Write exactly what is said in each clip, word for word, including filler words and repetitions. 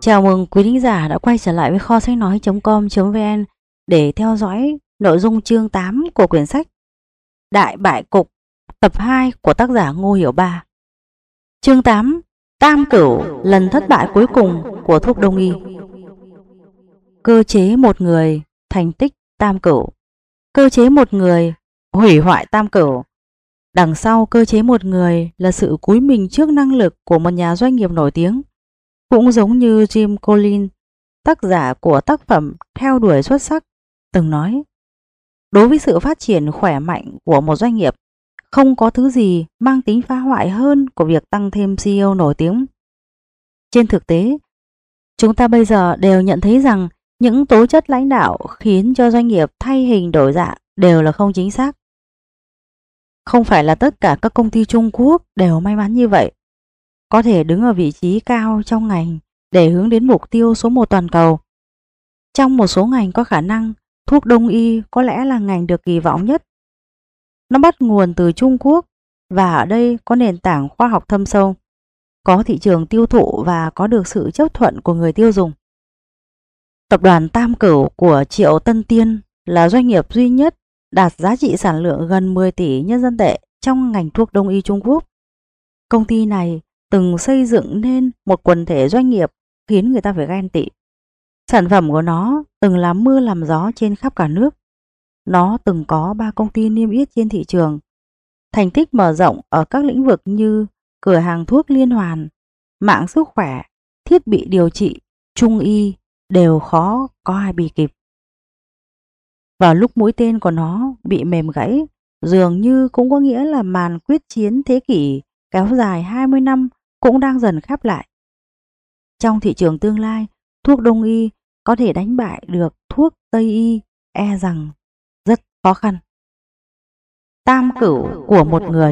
Chào mừng quý thính giả đã quay trở lại với kho sách nói chấm com chấm vn để theo dõi nội dung chương tám của quyển sách Đại Bại Cục tập hai của tác giả Ngô Hiểu Ba. Chương tám: Tam Cửu, lần thất bại cuối cùng của thuốc đông y. Cơ chế một người, thành tích tam cửu. Cơ chế một người, hủy hoại tam cửu. Đằng sau cơ chế một người là sự cúi mình trước năng lực của một nhà doanh nghiệp nổi tiếng. Cũng giống như Jim Collins, tác giả của tác phẩm Theo đuổi xuất sắc, từng nói: đối với sự phát triển khỏe mạnh của một doanh nghiệp, không có thứ gì mang tính phá hoại hơn của việc tăng thêm xê e ô nổi tiếng. Trên thực tế, chúng ta bây giờ đều nhận thấy rằng những tố chất lãnh đạo khiến cho doanh nghiệp thay hình đổi dạng đều là không chính xác. Không phải là tất cả các công ty Trung Quốc đều may mắn như vậy, có thể đứng ở vị trí cao trong ngành để hướng đến mục tiêu số một toàn cầu. Trong một số ngành có khả năng, thuốc đông y có lẽ là ngành được kỳ vọng nhất. Nó bắt nguồn từ Trung Quốc và ở đây có nền tảng khoa học thâm sâu, có thị trường tiêu thụ và có được sự chấp thuận của người tiêu dùng. Tập đoàn Tam Cửu của Triệu Tân Tiên là doanh nghiệp duy nhất đạt giá trị sản lượng gần mười tỷ nhân dân tệ trong ngành thuốc đông y Trung Quốc. Công ty này từng xây dựng nên một quần thể doanh nghiệp khiến người ta phải ghen tị. Sản phẩm của nó từng làm mưa làm gió trên khắp cả nước. Nó từng có ba công ty niêm yết trên thị trường. Thành tích mở rộng ở các lĩnh vực như cửa hàng thuốc liên hoàn, mạng sức khỏe, thiết bị điều trị, trung y đều khó có ai bì kịp. Vào lúc mũi tên của nó bị mềm gãy, dường như cũng có nghĩa là màn quyết chiến thế kỷ kéo dài hai mươi năm cũng đang dần khép lại. Trong thị trường tương lai, thuốc đông y có thể đánh bại được thuốc tây y e rằng rất khó khăn. Tam cửu của một người.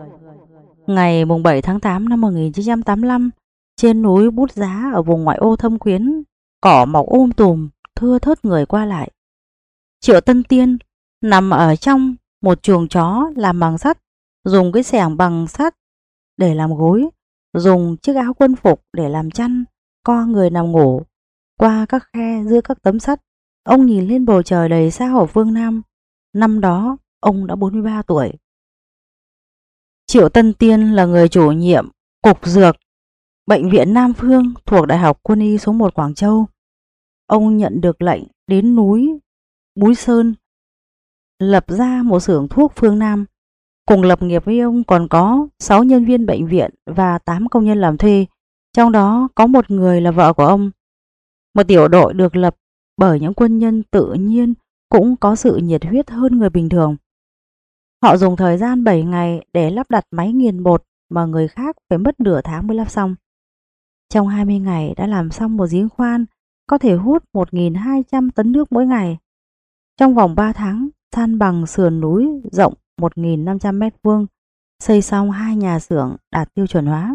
Ngày bảy tháng tám năm một nghìn chín trăm tám mươi lăm, trên núi Bút Giá ở vùng ngoại ô Thâm Quyến, cỏ mọc um tùm, thưa thớt người qua lại. Triệu Tân Tiên nằm ở trong một chuồng chó làm bằng sắt, dùng cái xẻng bằng sắt để làm gối, dùng chiếc áo quân phục để làm chăn, co người nằm ngủ. Qua các khe giữa các tấm sắt, ông nhìn lên bầu trời đầy sao ở phương Nam. Năm đó, ông đã bốn mươi ba tuổi. Triệu Tân Tiên là người chủ nhiệm Cục Dược, Bệnh viện Nam Phương thuộc Đại học Quân y số một Quảng Châu. Ông nhận được lệnh đến núi Búi Sơn, lập ra một xưởng thuốc phương Nam. Cùng lập nghiệp với ông còn có sáu nhân viên bệnh viện và tám công nhân làm thuê, trong đó có một người là vợ của ông. Một tiểu đội được lập bởi những quân nhân tự nhiên cũng có sự nhiệt huyết hơn người bình thường. Họ dùng thời gian bảy ngày để lắp đặt máy nghiền bột mà người khác phải mất nửa tháng mới lắp xong. Trong hai mươi ngày đã làm xong một giếng khoan có thể hút một nghìn hai trăm tấn nước mỗi ngày. Trong vòng ba tháng, san bằng sườn núi rộng một nghìn năm trăm mét vuông, xây xong hai nhà xưởng đạt tiêu chuẩn hóa.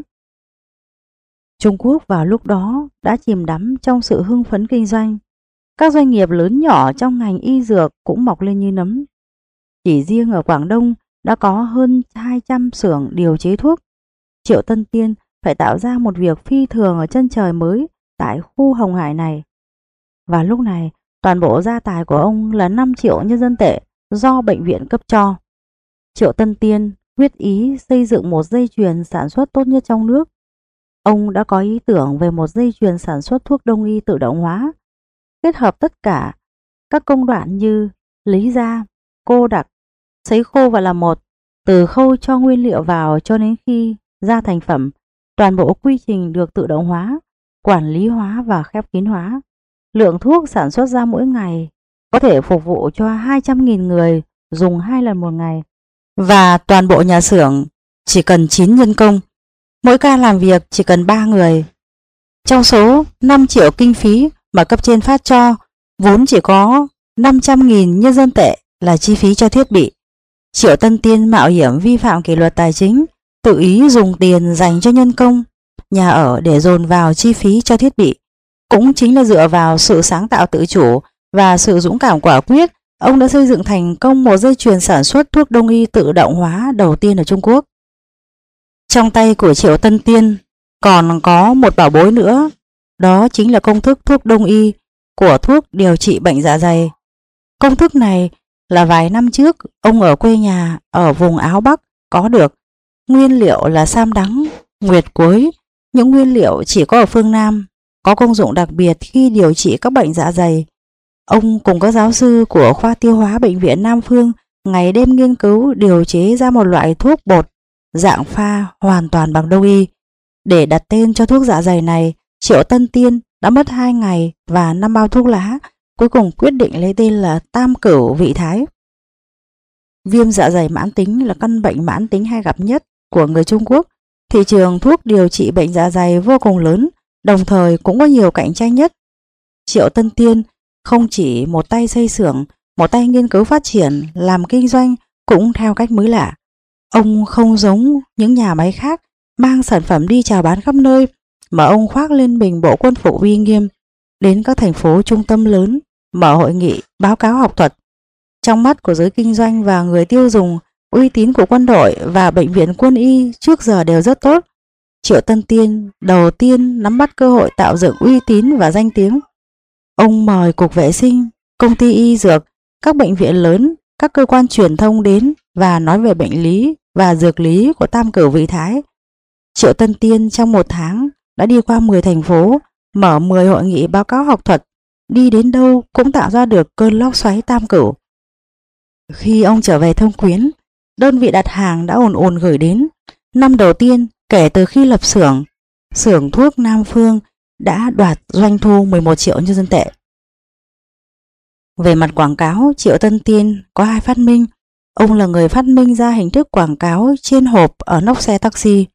Trung Quốc vào lúc đó đã chìm đắm trong sự hưng phấn kinh doanh. Các doanh nghiệp lớn nhỏ trong ngành y dược cũng mọc lên như nấm. Chỉ riêng ở Quảng Đông đã có hơn hai trăm xưởng điều chế thuốc. Triệu Tân Tiên phải tạo ra một việc phi thường ở chân trời mới tại khu Hồng Hải này. Và lúc này, toàn bộ gia tài của ông là năm triệu nhân dân tệ do bệnh viện cấp cho. Triệu Tân Tiên quyết ý xây dựng một dây chuyền sản xuất tốt nhất trong nước. Ông đã có ý tưởng về một dây chuyền sản xuất thuốc đông y tự động hóa, kết hợp tất cả các công đoạn như lấy ra, cô đặc, sấy khô và làm một, từ khâu cho nguyên liệu vào cho đến khi ra thành phẩm. Toàn bộ quy trình được tự động hóa, quản lý hóa và khép kín hóa. Lượng thuốc sản xuất ra mỗi ngày có thể phục vụ cho hai trăm nghìn người dùng hai lần một ngày. Và toàn bộ nhà xưởng chỉ cần chín nhân công, mỗi ca làm việc chỉ cần ba người. Trong số năm triệu kinh phí mà cấp trên phát cho, vốn chỉ có năm trăm nghìn nhân dân tệ là chi phí cho thiết bị. Triệu Tân Tiên mạo hiểm vi phạm kỷ luật tài chính, tự ý dùng tiền dành cho nhân công, nhà ở để dồn vào chi phí cho thiết bị. Cũng chính là dựa vào sự sáng tạo tự chủ và sự dũng cảm quả quyết, ông đã xây dựng thành công một dây chuyền sản xuất thuốc đông y tự động hóa đầu tiên ở Trung Quốc. Trong tay của Triệu Tân Tiên còn có một bảo bối nữa, đó chính là công thức thuốc đông y của thuốc điều trị bệnh dạ dày. Công thức này là vài năm trước ông ở quê nhà ở vùng Áo Bắc có được. Nguyên liệu là sam đắng, nguyệt quế, những nguyên liệu chỉ có ở phương Nam, có công dụng đặc biệt khi điều trị các bệnh dạ dày. Ông cùng các giáo sư của khoa tiêu hóa bệnh viện Nam Phương ngày đêm nghiên cứu điều chế ra một loại thuốc bột dạng pha hoàn toàn bằng đông y. Để đặt tên cho thuốc dạ dày này, Triệu Tân Tiên đã mất hai ngày và năm bao thuốc lá, cuối cùng quyết định lấy tên là Tam Cửu Vị Thái. Viêm dạ dày mãn tính là căn bệnh mãn tính hay gặp nhất của người Trung Quốc. Thị trường thuốc điều trị bệnh dạ dày vô cùng lớn, đồng thời cũng có nhiều cạnh tranh nhất. Triệu Tân Tiên không chỉ một tay xây xưởng, một tay nghiên cứu phát triển, làm kinh doanh cũng theo cách mới lạ. Ông không giống những nhà máy khác mang sản phẩm đi chào bán khắp nơi, mà ông khoác lên mình bộ quân phục uy nghiêm, đến các thành phố trung tâm lớn, mở hội nghị, báo cáo học thuật. Trong mắt của giới kinh doanh và người tiêu dùng, uy tín của quân đội và bệnh viện quân y trước giờ đều rất tốt. Triệu Tân Tiên đầu tiên nắm bắt cơ hội tạo dựng uy tín và danh tiếng. Ông mời Cục Vệ sinh, công ty y dược, các bệnh viện lớn, các cơ quan truyền thông đến và nói về bệnh lý và dược lý của Tam Cửu Vị Thái. Triệu Tân Tiên trong một tháng đã đi qua mười thành phố, mở mười hội nghị báo cáo học thuật, đi đến đâu cũng tạo ra được cơn lốc xoáy Tam Cửu. Khi ông trở về Thông Quyến, đơn vị đặt hàng đã ồn ồn gửi đến. Năm đầu tiên kể từ khi lập xưởng, xưởng thuốc Nam Phương đã đoạt doanh thu mười một triệu nhân dân tệ. Về mặt quảng cáo, Triệu Tân Tiên có hai phát minh. Ông là người phát minh ra hình thức quảng cáo trên hộp ở nóc xe taxi.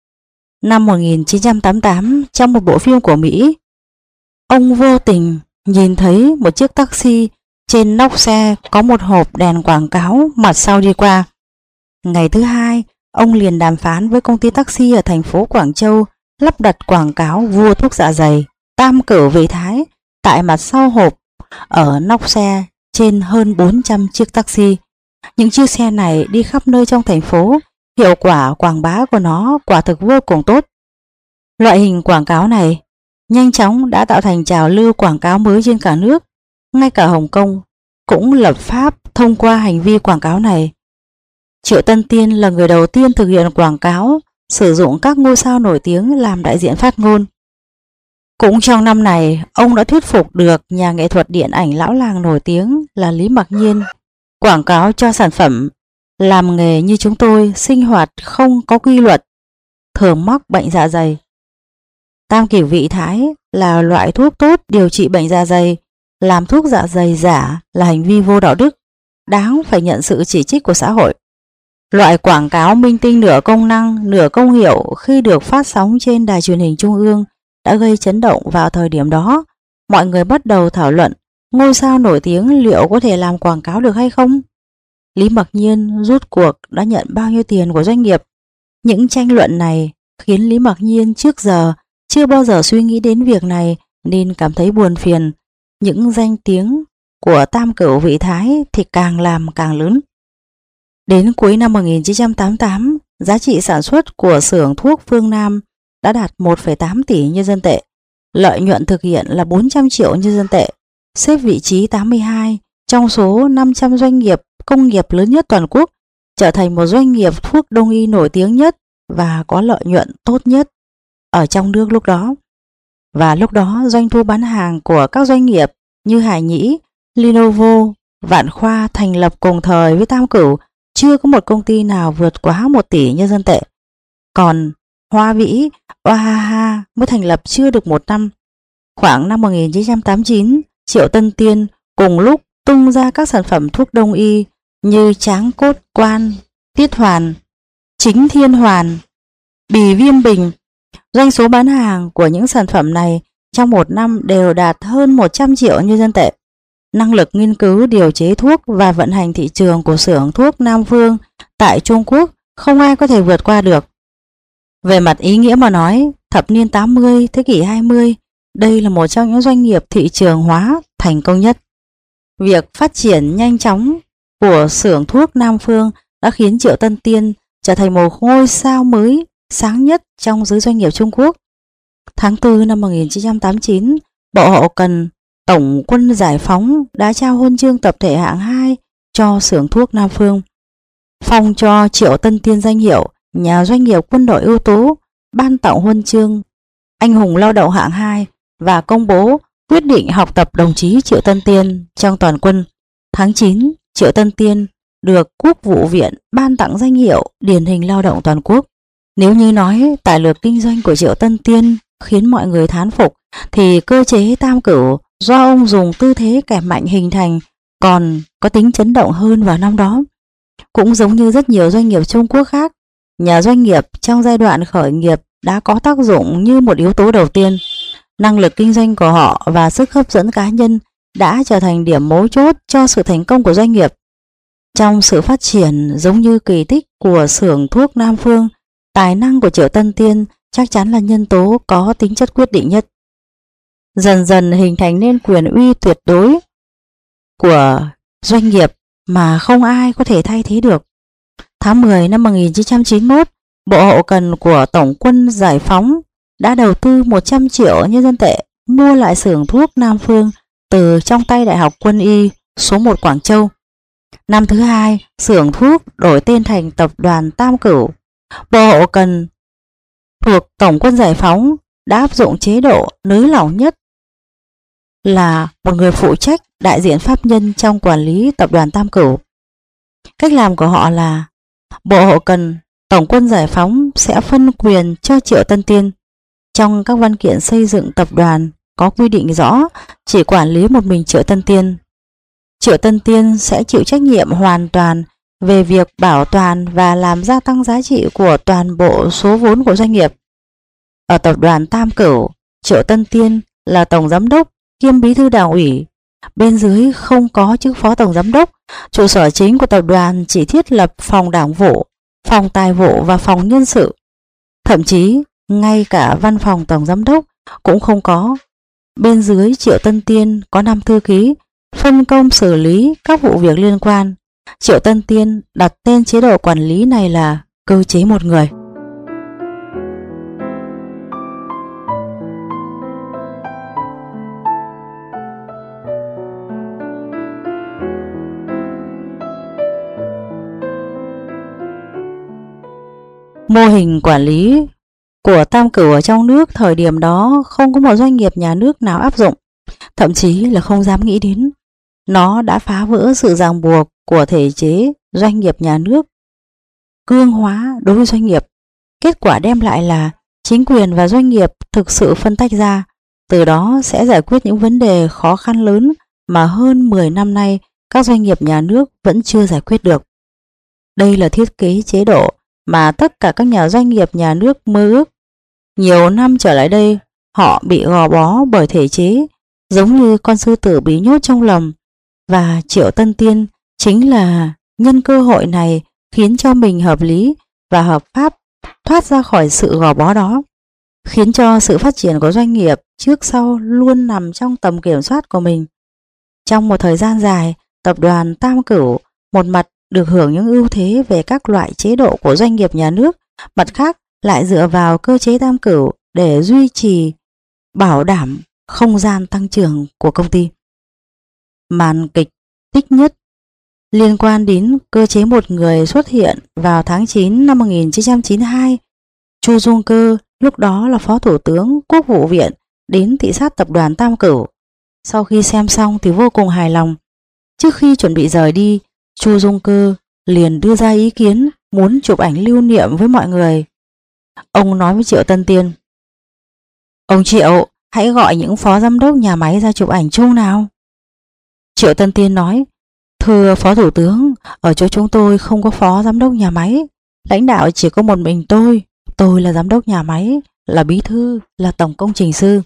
Năm một nghìn chín trăm tám mươi tám, trong một bộ phim của Mỹ, ông vô tình nhìn thấy một chiếc taxi, trên nóc xe có một hộp đèn quảng cáo mặt sau đi qua. Ngày thứ hai, ông liền đàm phán với công ty taxi ở thành phố Quảng Châu lắp đặt quảng cáo vua thuốc dạ dày Tam Cửu Vị Thái tại mặt sau hộp ở nóc xe trên hơn bốn trăm chiếc taxi. Những chiếc xe này đi khắp nơi trong thành phố, hiệu quả quảng bá của nó quả thực vô cùng tốt. Loại hình quảng cáo này nhanh chóng đã tạo thành trào lưu quảng cáo mới trên cả nước. Ngay cả Hồng Kông cũng lập pháp thông qua hành vi quảng cáo này. Triệu Tân Tiên là người đầu tiên thực hiện quảng cáo, sử dụng các ngôi sao nổi tiếng làm đại diện phát ngôn. Cũng trong năm này, ông đã thuyết phục được nhà nghệ thuật điện ảnh lão làng nổi tiếng là Lý Mặc Nhiên quảng cáo cho sản phẩm làm nghề như chúng tôi, sinh hoạt không có quy luật, thường mắc bệnh dạ dày. Tam Cửu Vị Thái là loại thuốc tốt điều trị bệnh dạ dày. Làm thuốc dạ dày giả là hành vi vô đạo đức, đáng phải nhận sự chỉ trích của xã hội. Loại quảng cáo minh tinh nửa công năng, nửa công hiệu khi được phát sóng trên đài truyền hình trung ương đã gây chấn động vào thời điểm đó. Mọi người bắt đầu thảo luận ngôi sao nổi tiếng liệu có thể làm quảng cáo được hay không. Lý Mặc Nhiên rút cuộc đã nhận bao nhiêu tiền của doanh nghiệp. Những tranh luận này khiến Lý Mặc Nhiên trước giờ chưa bao giờ suy nghĩ đến việc này nên cảm thấy buồn phiền. Những danh tiếng của Tam Cửu Vị Thái thì càng làm càng lớn. Đến cuối năm một nghìn chín trăm tám mươi tám, giá trị sản xuất của xưởng thuốc Phương Nam đã đạt một phẩy tám tỷ nhân dân tệ. Lợi nhuận thực hiện là bốn trăm triệu nhân dân tệ, xếp vị trí tám mươi hai trong số năm trăm doanh nghiệp công nghiệp lớn nhất toàn quốc, trở thành một doanh nghiệp thuốc đông y nổi tiếng nhất và có lợi nhuận tốt nhất ở trong nước lúc đó. Và lúc đó doanh thu bán hàng của các doanh nghiệp như Hải Nhĩ, Lenovo, Vạn Khoa thành lập cùng thời với Tam Cửu, chưa có một công ty nào vượt quá một tỷ nhân dân tệ. Còn Hoa Vĩ, Oahaha mới thành lập chưa được một năm. Khoảng năm một nghìn chín trăm tám mươi chín, Triệu Tân Tiên cùng lúc tung ra các sản phẩm thuốc đông y như Tráng Cốt Quan, Tiết Hoàn, Chính Thiên Hoàn, Bì Viêm Bình. Doanh số bán hàng của những sản phẩm này trong một năm đều đạt hơn một trăm triệu nhân dân tệ. Năng lực nghiên cứu điều chế thuốc và vận hành thị trường của xưởng thuốc Nam Phương tại Trung Quốc không ai có thể vượt qua được. Về mặt ý nghĩa mà nói, thập niên tám mươi, thế kỷ hai mươi, đây là một trong những doanh nghiệp thị trường hóa thành công nhất. Việc phát triển nhanh chóng của xưởng thuốc Nam Phương đã khiến Triệu Tân Tiên trở thành một ngôi sao mới sáng nhất trong giới doanh nghiệp Trung Quốc. Tháng tư năm một nghìn chín trăm tám mươi chín, Bộ Hậu Cần Tổng quân Giải phóng đã trao huân chương tập thể hạng hai cho xưởng thuốc Nam Phương, phong cho Triệu Tân Tiên danh hiệu nhà doanh nghiệp quân đội ưu tú, ban tặng huân chương anh hùng lao động hạng hai và công bố quyết định học tập đồng chí Triệu Tân Tiên trong toàn quân. Tháng chín, Triệu Tân Tiên được Quốc vụ viện ban tặng danh hiệu điển hình lao động toàn quốc. Nếu như nói tài lược kinh doanh của Triệu Tân Tiên khiến mọi người thán phục, thì cơ chế tam cửu do ông dùng tư thế kẻ mạnh hình thành còn có tính chấn động hơn vào năm đó. Cũng giống như rất nhiều doanh nghiệp Trung Quốc khác, nhà doanh nghiệp trong giai đoạn khởi nghiệp đã có tác dụng như một yếu tố đầu tiên. Năng lực kinh doanh của họ và sức hấp dẫn cá nhân đã trở thành điểm mấu chốt cho sự thành công của doanh nghiệp. Trong sự phát triển giống như kỳ tích của xưởng thuốc Nam Phương, tài năng của Triệu Tân Tiên chắc chắn là nhân tố có tính chất quyết định nhất. Dần dần hình thành nên quyền uy tuyệt đối của doanh nghiệp mà không ai có thể thay thế được. Tháng mười năm một nghìn chín trăm chín mươi mốt, Bộ Hậu Cần của Tổng quân Giải phóng đã đầu tư một trăm triệu nhân dân tệ mua lại xưởng thuốc Nam Phương từ trong tay Đại học Quân y số một Quảng Châu. Năm thứ hai, xưởng thuốc đổi tên thành Tập đoàn Tam Cửu. Bộ Hậu Cần thuộc Tổng quân Giải phóng đã áp dụng chế độ nới lỏng nhất là một người phụ trách đại diện pháp nhân trong quản lý Tập đoàn Tam Cửu. Cách làm của họ là Bộ Hậu Cần Tổng quân Giải phóng sẽ phân quyền cho Triệu Tân Tiên. Trong các văn kiện xây dựng tập đoàn có quy định rõ chỉ quản lý một mình Triệu Tân Tiên. Triệu Tân Tiên sẽ chịu trách nhiệm hoàn toàn về việc bảo toàn và làm gia tăng giá trị của toàn bộ số vốn của doanh nghiệp. Ở Tập đoàn Tam Cửu, Triệu Tân Tiên là Tổng Giám đốc kiêm Bí thư Đảng ủy. Bên dưới không có chức Phó Tổng Giám đốc. Trụ sở chính của tập đoàn chỉ thiết lập phòng đảng vụ, phòng tài vụ và phòng nhân sự. Thậm chí ngay cả văn phòng Tổng Giám đốc cũng không có. Bên dưới Triệu Tân Tiên có năm thư ký phân công xử lý các vụ việc liên quan. Triệu Tân Tiên đặt tên chế độ quản lý này là cơ chế một người. Mô hình quản lý của Tam Cửu ở trong nước thời điểm đó không có một doanh nghiệp nhà nước nào áp dụng, thậm chí là không dám nghĩ đến. Nó đã phá vỡ sự ràng buộc của thể chế doanh nghiệp nhà nước, cương hóa đối với doanh nghiệp. Kết quả đem lại là chính quyền và doanh nghiệp thực sự phân tách ra, từ đó sẽ giải quyết những vấn đề khó khăn lớn mà hơn mười năm nay các doanh nghiệp nhà nước vẫn chưa giải quyết được. Đây là thiết kế chế độ mà tất cả các nhà doanh nghiệp nhà nước mơ ước. Nhiều năm trở lại đây, họ bị gò bó bởi thể chế, giống như con sư tử bị nhốt trong lồng, và Triệu Tân Tiên chính là nhân cơ hội này khiến cho mình hợp lý và hợp pháp thoát ra khỏi sự gò bó đó, khiến cho sự phát triển của doanh nghiệp trước sau luôn nằm trong tầm kiểm soát của mình. Trong một thời gian dài, tập đoàn Tam Cửu một mặt được hưởng những ưu thế về các loại chế độ của doanh nghiệp nhà nước, mặt khác lại dựa vào cơ chế Tam Cửu để duy trì, bảo đảm không gian tăng trưởng của công ty. Màn kịch tích nhất liên quan đến cơ chế một người xuất hiện vào tháng chín năm một nghìn chín trăm chín mươi hai. Chu Dung Cơ, lúc đó là Phó Thủ tướng Quốc vụ viện, đến thị sát tập đoàn Tam Cửu. Sau khi xem xong thì vô cùng hài lòng. Trước khi chuẩn bị rời đi, Chu Dung Cơ liền đưa ra ý kiến muốn chụp ảnh lưu niệm với mọi người. Ông nói với Triệu Tân Tiên: "Ông Triệu, hãy gọi những phó giám đốc nhà máy ra chụp ảnh chung nào." Triệu Tân Tiên nói: "Thưa Phó Thủ tướng, ở chỗ chúng tôi không có phó giám đốc nhà máy. Lãnh đạo chỉ có một mình tôi. Tôi là giám đốc nhà máy, là bí thư, là tổng công trình sư."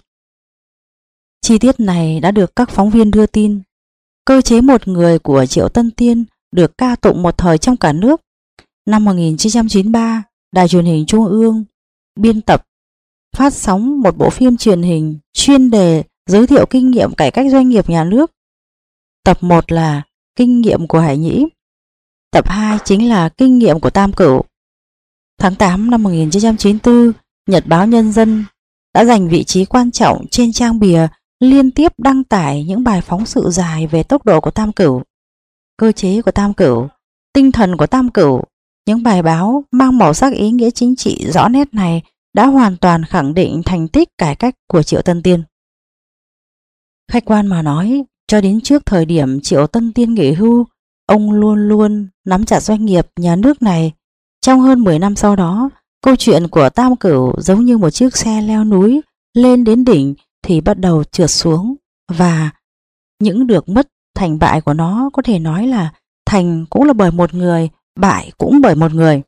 Chi tiết này đã được các phóng viên đưa tin. Cơ chế một người của Triệu Tân Tiên được ca tụng một thời trong cả nước. Năm một nghìn chín trăm chín mươi ba, Đài Truyền hình Trung ương biên tập phát sóng một bộ phim truyền hình chuyên đề giới thiệu kinh nghiệm cải cách doanh nghiệp nhà nước. Tập một là kinh nghiệm của Hải Nhĩ, tập hai chính là kinh nghiệm của Tam Cửu. Tháng tám năm một nghìn chín trăm chín mươi tư, Nhật báo Nhân dân đã giành vị trí quan trọng trên trang bìa, liên tiếp đăng tải những bài phóng sự dài về tốc độ của Tam Cửu, cơ chế của Tam Cửu, tinh thần của Tam Cửu. Những bài báo mang màu sắc ý nghĩa chính trị rõ nét này đã hoàn toàn khẳng định thành tích cải cách của Triệu Tân Tiên. Khách quan mà nói, cho đến trước thời điểm Triệu Tân Tiên nghỉ hưu, ông luôn luôn nắm chặt doanh nghiệp nhà nước này. Trong hơn mười năm sau đó, câu chuyện của Tam Cửu giống như một chiếc xe leo núi, lên đến đỉnh thì bắt đầu trượt xuống, và những được mất thành bại của nó có thể nói là thành cũng là bởi một người, bại cũng bởi một người.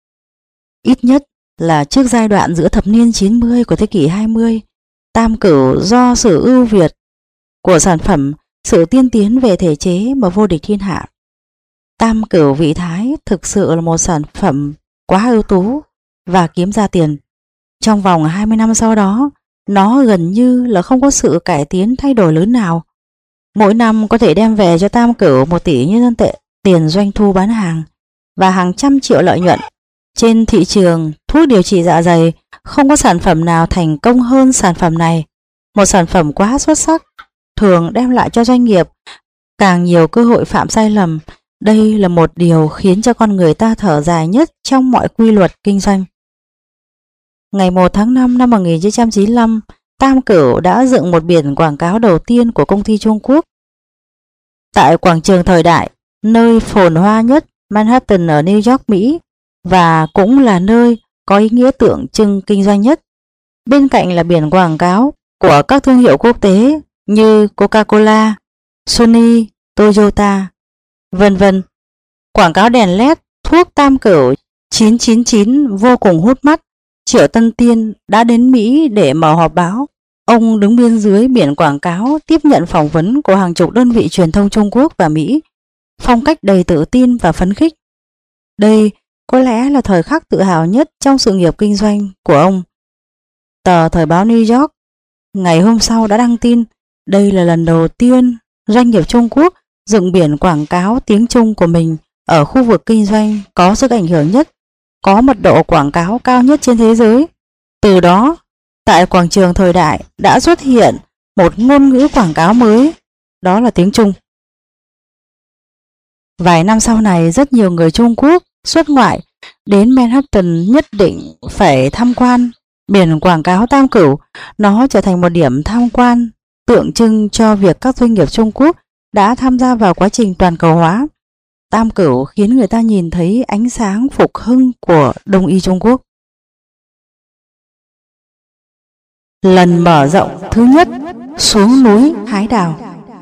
Ít nhất là trước giai đoạn giữa thập niên chín mươi của thế kỷ hai mươi, Tam Cửu do sự ưu việt của sản phẩm, sự tiên tiến về thể chế mà vô địch thiên hạ. Tam Cửu vị thái thực sự là một sản phẩm quá ưu tú và kiếm ra tiền. Trong vòng hai mươi năm sau đó, nó gần như là không có sự cải tiến thay đổi lớn nào. Mỗi năm có thể đem về cho Tam Cửu một tỷ nhân dân tệ tiền doanh thu bán hàng và hàng trăm triệu lợi nhuận. Trên thị trường thuốc điều trị dạ dày, không có sản phẩm nào thành công hơn sản phẩm này. Một sản phẩm quá xuất sắc, thường đem lại cho doanh nghiệp càng nhiều cơ hội phạm sai lầm. Đây là một điều khiến cho con người ta thở dài nhất trong mọi quy luật kinh doanh. Ngày một tháng năm năm một nghìn chín trăm chín mươi lăm, Tam Cửu đã dựng một biển quảng cáo đầu tiên của công ty Trung Quốc tại quảng trường Thời Đại, nơi phồn hoa nhất Manhattan ở New York, Mỹ, và cũng là nơi có ý nghĩa tượng trưng kinh doanh nhất. Bên cạnh là biển quảng cáo của các thương hiệu quốc tế như Coca-Cola, Sony, Toyota, vân vân. Quảng cáo đèn led thuốc Tam Cửu chín chín chín vô cùng hút mắt. Triệu Tân Tiên đã đến Mỹ để mở họp báo. Ông đứng bên dưới biển quảng cáo tiếp nhận phỏng vấn của hàng chục đơn vị truyền thông Trung Quốc và Mỹ, phong cách đầy tự tin và phấn khích. Đây có lẽ là thời khắc tự hào nhất trong sự nghiệp kinh doanh của ông. Tờ Thời báo New York ngày hôm sau đã đăng tin đây là lần đầu tiên doanh nghiệp Trung Quốc dựng biển quảng cáo tiếng Trung của mình ở khu vực kinh doanh có sức ảnh hưởng nhất, có mật độ quảng cáo cao nhất trên thế giới. Từ đó, tại quảng trường Thời Đại đã xuất hiện một ngôn ngữ quảng cáo mới, đó là tiếng Trung. Vài năm sau này, rất nhiều người Trung Quốc xuất ngoại đến Manhattan nhất định phải tham quan biển quảng cáo Tam Cửu. Nó trở thành một điểm tham quan tượng trưng cho việc các doanh nghiệp Trung Quốc đã tham gia vào quá trình toàn cầu hóa. Tam Cửu khiến người ta nhìn thấy ánh sáng phục hưng của Đông y Trung Quốc. Lần mở rộng thứ nhất, xuống núi hái đào.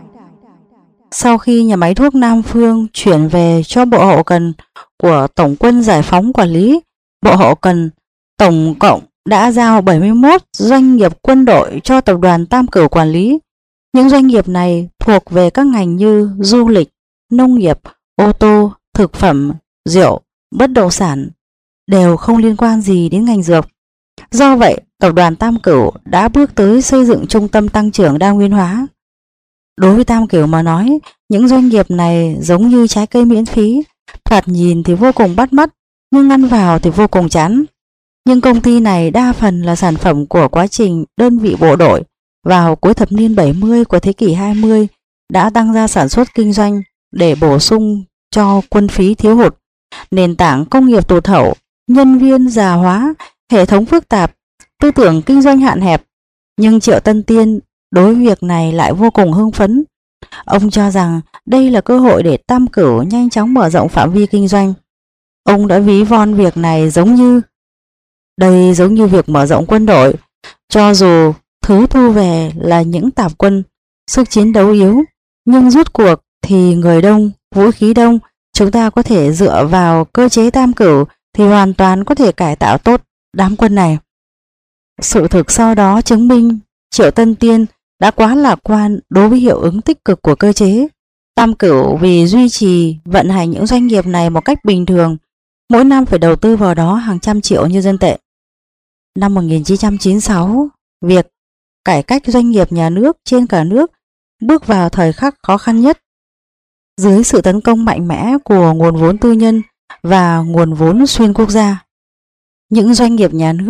Sau khi nhà máy thuốc Nam Phương chuyển về cho Bộ Hậu Cần của Tổng quân Giải phóng quản lý, Bộ Hậu Cần tổng cộng đã giao bảy mươi mốt doanh nghiệp quân đội cho tập đoàn Tam Cửu quản lý. Những doanh nghiệp này thuộc về các ngành như du lịch, nông nghiệp, ô tô, thực phẩm, rượu, bất động sản, đều không liên quan gì đến ngành dược. Do vậy, tập đoàn Tam Cửu đã bước tới xây dựng trung tâm tăng trưởng đa nguyên hóa. Đối với Tam Cửu mà nói, những doanh nghiệp này giống như trái cây miễn phí, thoạt nhìn thì vô cùng bắt mắt, nhưng ăn vào thì vô cùng chán. Nhưng công ty này đa phần là sản phẩm của quá trình đơn vị bộ đội vào cuối thập niên bảy mươi của thế kỷ hai mươi đã tăng ra sản xuất kinh doanh để bổ sung cho quân phí thiếu hụt. Nền tảng công nghiệp tụt hậu, nhân viên già hóa, hệ thống phức tạp, tư tưởng kinh doanh hạn hẹp. Nhưng Triệu Tân Tiên đối với việc này lại vô cùng hưng phấn. Ông cho rằng đây là cơ hội để Tam Cửu nhanh chóng mở rộng phạm vi kinh doanh. Ông đã ví von việc này giống như đây giống như việc mở rộng quân đội. Cho dù thứ thu về là những tạp quân, sức chiến đấu yếu, nhưng rút cuộc thì người đông, vũ khí đông. Chúng ta có thể dựa vào cơ chế Tam Cửu thì hoàn toàn có thể cải tạo tốt đám quân này. Sự thực sau đó chứng minh Triệu Tân Tiên đã quá lạc quan đối với hiệu ứng tích cực của cơ chế. Tam Cửu vì duy trì vận hành những doanh nghiệp này một cách bình thường, mỗi năm phải đầu tư vào đó hàng trăm triệu nhân dân tệ. Năm một nghìn chín trăm chín mươi sáu, việc cải cách doanh nghiệp nhà nước trên cả nước bước vào thời khắc khó khăn nhất. Dưới sự tấn công mạnh mẽ của nguồn vốn tư nhân và nguồn vốn xuyên quốc gia, những doanh nghiệp nhà nước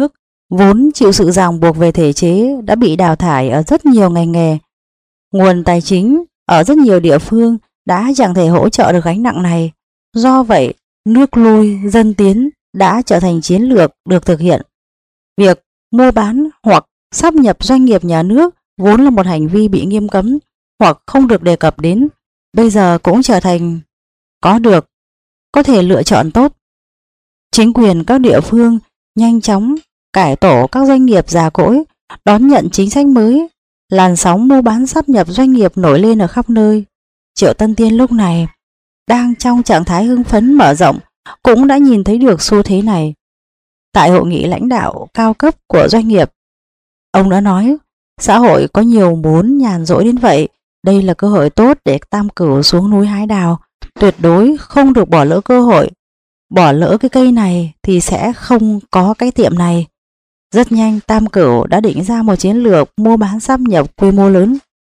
vốn chịu sự ràng buộc về thể chế đã bị đào thải ở rất nhiều ngành nghề. Nguồn tài chính ở rất nhiều địa phương đã chẳng thể hỗ trợ được gánh nặng này. Do vậy, nước lui dân tiến đã trở thành chiến lược được thực hiện. Việc mua bán hoặc sáp nhập doanh nghiệp nhà nước vốn là một hành vi bị nghiêm cấm hoặc không được đề cập đến, bây giờ cũng trở thành có được, có thể lựa chọn tốt. Chính quyền các địa phương nhanh chóng cải tổ các doanh nghiệp già cỗi, đón nhận chính sách mới. Làn sóng mua bán sáp nhập doanh nghiệp nổi lên ở khắp nơi. Triệu Tân Tiên lúc này đang trong trạng thái hưng phấn mở rộng, cũng đã nhìn thấy được xu thế này. Tại hội nghị lãnh đạo cao cấp của doanh nghiệp, ông đã nói xã hội có nhiều muốn nhàn rỗi đến vậy, đây là cơ hội tốt để Tam Cửu xuống núi hái đào, tuyệt đối không được bỏ lỡ cơ hội. Bỏ lỡ cái cây này thì sẽ không có cái tiệm này. Rất nhanh Tam Cửu đã định ra một chiến lược mua bán sáp nhập quy mô lớn.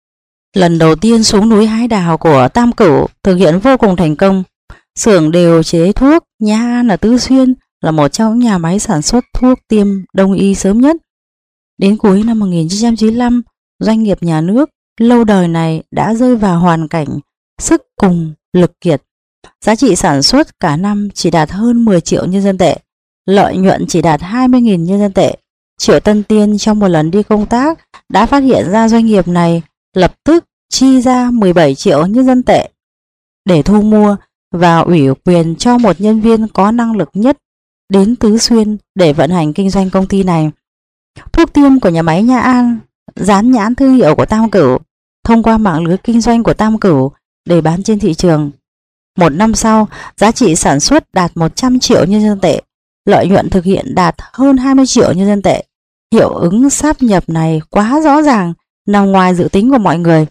Lần đầu tiên xuống núi hái đào của Tam Cửu thực hiện vô cùng thành công. Xưởng điều chế thuốc Nha An ở Tứ Xuyên là một trong những nhà máy sản xuất thuốc tiêm đông y sớm nhất. Đến cuối năm một nghìn chín trăm chín mươi lăm, doanh nghiệp nhà nước lâu đời này đã rơi vào hoàn cảnh sức cùng lực kiệt. Giá trị sản xuất cả năm chỉ đạt hơn mười triệu nhân dân tệ, lợi nhuận chỉ đạt hai mươi nghìn nhân dân tệ. Triệu Tân Tiên trong một lần đi công tác đã phát hiện ra doanh nghiệp này, lập tức chi ra mười bảy triệu nhân dân tệ để thu mua và ủy quyền cho một nhân viên có năng lực nhất đến Tứ Xuyên để vận hành kinh doanh công ty này. Thuốc tiêm của nhà máy Nha An dán nhãn thương hiệu của Tam Cửu thông qua mạng lưới kinh doanh của Tam Cửu để bán trên thị trường. Một năm sau, giá trị sản xuất đạt một trăm triệu nhân dân tệ, lợi nhuận thực hiện đạt hơn hai mươi triệu nhân dân tệ. Hiệu ứng sáp nhập này quá rõ ràng, nằm ngoài dự tính của mọi người.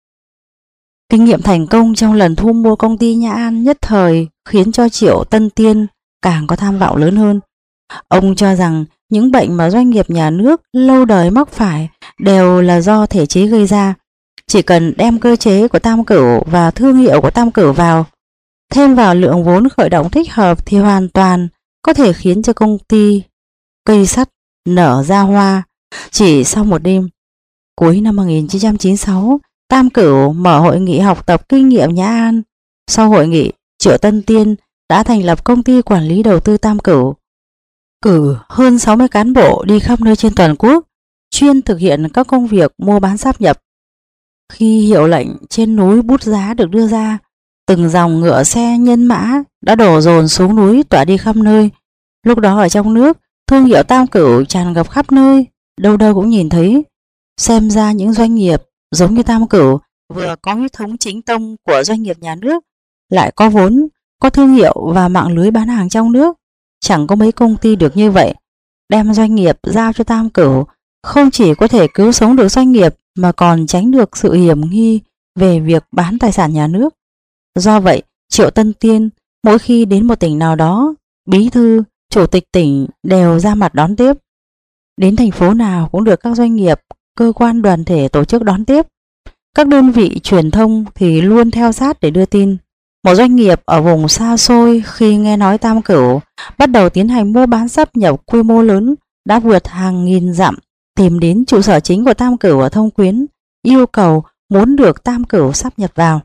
Kinh nghiệm thành công trong lần thu mua công ty Nha An nhất thời khiến cho Triệu Tân Tiên càng có tham vọng lớn hơn. Ông cho rằng những bệnh mà doanh nghiệp nhà nước lâu đời mắc phải đều là do thể chế gây ra. Chỉ cần đem cơ chế của Tam Cửu và thương hiệu của Tam Cửu vào, thêm vào lượng vốn khởi động thích hợp thì hoàn toàn có thể khiến cho công ty cây sắt nở ra hoa. Chỉ sau một đêm, cuối năm một nghìn chín trăm chín mươi sáu, Tam Cửu mở hội nghị học tập kinh nghiệm Nha An. Sau hội nghị, Triệu Tân Tiên đã thành lập công ty quản lý đầu tư Tam Cửu, cử hơn sáu mươi cán bộ đi khắp nơi trên toàn quốc, chuyên thực hiện các công việc mua bán sáp nhập. Khi hiệu lệnh trên núi Bút Giá được đưa ra, từng dòng ngựa xe nhân mã đã đổ dồn xuống núi tỏa đi khắp nơi. Lúc đó ở trong nước, thương hiệu Tam Cửu tràn ngập khắp nơi, đâu đâu cũng nhìn thấy. Xem ra những doanh nghiệp giống như Tam Cửu vừa có huyết thống chính tông của doanh nghiệp nhà nước, lại có vốn, có thương hiệu và mạng lưới bán hàng trong nước. Chẳng có mấy công ty được như vậy. Đem doanh nghiệp giao cho Tam Cửu không chỉ có thể cứu sống được doanh nghiệp mà còn tránh được sự hiểm nghi về việc bán tài sản nhà nước. Do vậy, Triệu Tân Tiên mỗi khi đến một tỉnh nào đó, bí thư, chủ tịch tỉnh đều ra mặt đón tiếp. Đến thành phố nào cũng được các doanh nghiệp, cơ quan đoàn thể tổ chức đón tiếp. Các đơn vị truyền thông thì luôn theo sát để đưa tin. Một doanh nghiệp ở vùng xa xôi khi nghe nói Tam Cửu bắt đầu tiến hành mua bán sáp nhập quy mô lớn đã vượt hàng nghìn dặm tìm đến trụ sở chính của Tam Cửu ở Thông Quyến, yêu cầu muốn được Tam Cửu sáp nhập vào.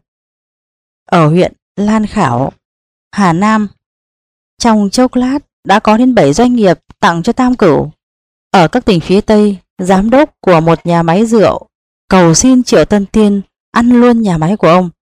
Ở huyện Lan Khảo, Hà Nam, trong chốc lát đã có đến bảy doanh nghiệp tặng cho Tam Cửu. Ở các tỉnh phía Tây, giám đốc của một nhà máy rượu cầu xin Triệu Tân Tiên ăn luôn nhà máy của ông.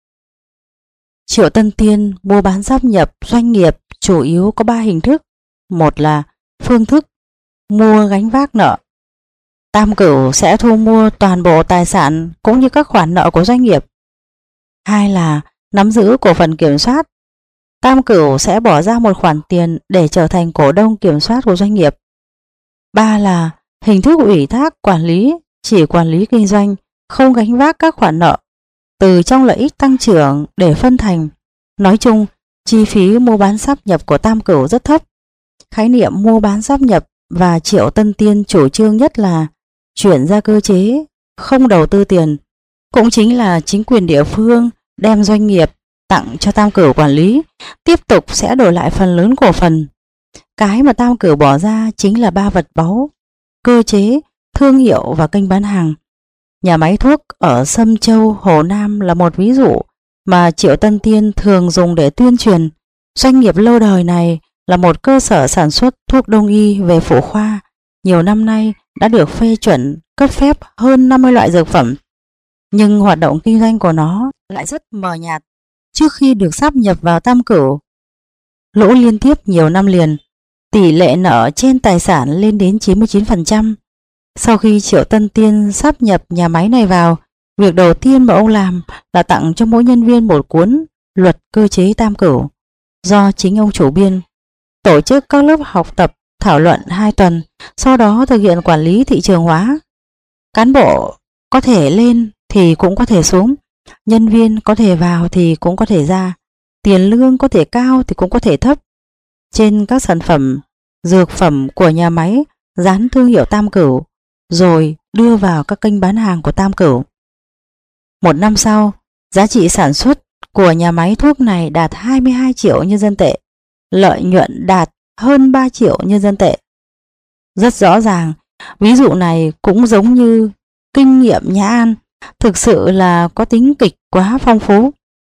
Triệu Tân Tiên mua bán sáp nhập doanh nghiệp chủ yếu có ba hình thức. Một là phương thức mua gánh vác nợ. Tam Cửu sẽ thu mua toàn bộ tài sản cũng như các khoản nợ của doanh nghiệp. Hai là nắm giữ cổ phần kiểm soát. Tam Cửu sẽ bỏ ra một khoản tiền để trở thành cổ đông kiểm soát của doanh nghiệp. Ba là hình thức ủy thác quản lý, chỉ quản lý kinh doanh, không gánh vác các khoản nợ, từ trong lợi ích tăng trưởng để phân thành. Nói chung, chi phí mua bán sáp nhập của Tam Cửu rất thấp. Khái niệm mua bán sáp nhập và Triệu Tân Tiên chủ trương nhất là chuyển ra cơ chế, không đầu tư tiền. Cũng chính là chính quyền địa phương đem doanh nghiệp tặng cho Tam Cửu quản lý, tiếp tục sẽ đổi lại phần lớn cổ phần. Cái mà Tam Cửu bỏ ra chính là ba vật báu: cơ chế, thương hiệu và kênh bán hàng. Nhà máy thuốc ở Sâm Châu, Hồ Nam là một ví dụ mà Triệu Tân Tiên thường dùng để tuyên truyền. Doanh nghiệp lâu đời này là một cơ sở sản xuất thuốc đông y về phụ khoa, nhiều năm nay đã được phê chuẩn cấp phép hơn năm mươi loại dược phẩm. Nhưng hoạt động kinh doanh của nó lại rất mờ nhạt. Trước khi được sáp nhập vào Tam Cửu, lỗ liên tiếp nhiều năm liền, tỷ lệ nợ trên tài sản lên đến chín mươi chín phần trăm. Sau khi Triệu Tân Tiên sáp nhập nhà máy này vào, việc đầu tiên mà ông làm là tặng cho mỗi nhân viên một cuốn Luật Cơ chế Tam Cửu do chính ông chủ biên, tổ chức các lớp học tập thảo luận hai tuần, sau đó thực hiện quản lý thị trường hóa. Cán bộ có thể lên thì cũng có thể xuống, nhân viên có thể vào thì cũng có thể ra, tiền lương có thể cao thì cũng có thể thấp. Trên các sản phẩm dược phẩm của nhà máy dán thương hiệu Tam Cửu, rồi đưa vào các kênh bán hàng của Tam Cửu. Một năm sau, giá trị sản xuất của nhà máy thuốc này đạt hai mươi hai triệu nhân dân tệ, lợi nhuận đạt hơn ba triệu nhân dân tệ. Rất rõ ràng, ví dụ này cũng giống như kinh nghiệm Nhã An, thực sự là có tính kịch quá phong phú,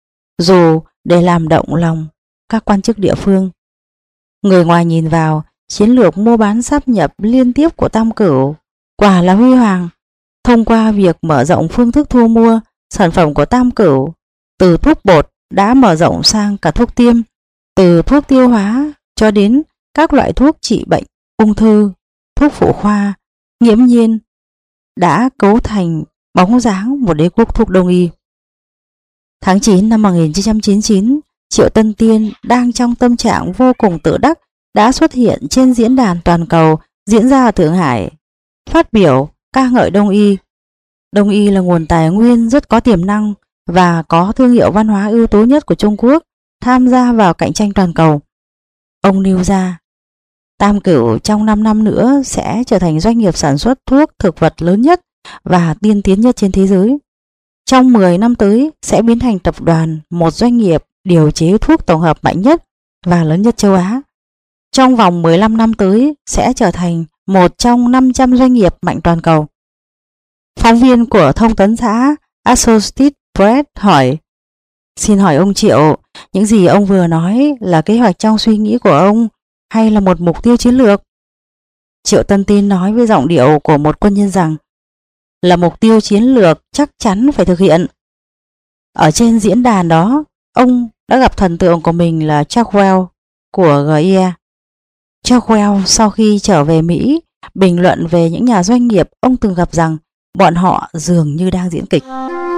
dù để làm động lòng các quan chức địa phương. Người ngoài nhìn vào, chiến lược mua bán sáp nhập liên tiếp của Tam Cửu quả là huy hoàng. Thông qua việc mở rộng phương thức thu mua, sản phẩm của Tam Cửu từ thuốc bột đã mở rộng sang cả thuốc tiêm, từ thuốc tiêu hóa cho đến các loại thuốc trị bệnh ung thư, thuốc phụ khoa, nghiễm nhiên, đã cấu thành bóng dáng một đế quốc thuốc đông y. Tháng chín năm một nghìn chín trăm chín mươi chín, Triệu Tân Tiên đang trong tâm trạng vô cùng tự đắc đã xuất hiện trên diễn đàn toàn cầu diễn ra ở Thượng Hải, phát biểu ca ngợi Đông y. Đông y là nguồn tài nguyên rất có tiềm năng và có thương hiệu văn hóa ưu tú nhất của Trung Quốc tham gia vào cạnh tranh toàn cầu. Ông nêu ra, Tam Cửu trong năm năm nữa sẽ trở thành doanh nghiệp sản xuất thuốc thực vật lớn nhất và tiên tiến nhất trên thế giới. Trong mười năm tới sẽ biến thành tập đoàn, một doanh nghiệp điều chế thuốc tổng hợp mạnh nhất và lớn nhất châu Á. Trong vòng mười lăm năm tới sẽ trở thành một trong năm trăm doanh nghiệp mạnh toàn cầu. Phóng viên của thông tấn xã Associated Press hỏi: Xin hỏi ông Triệu, những gì ông vừa nói là kế hoạch trong suy nghĩ của ông hay là một mục tiêu chiến lược? Triệu Tân Tiên nói với giọng điệu của một quân nhân rằng là mục tiêu chiến lược chắc chắn phải thực hiện. Ở trên diễn đàn đó, ông đã gặp thần tượng của mình là Chartwell của giê i e. Chartwell sau khi trở về Mỹ bình luận về những nhà doanh nghiệp ông từng gặp rằng bọn họ dường như đang diễn kịch.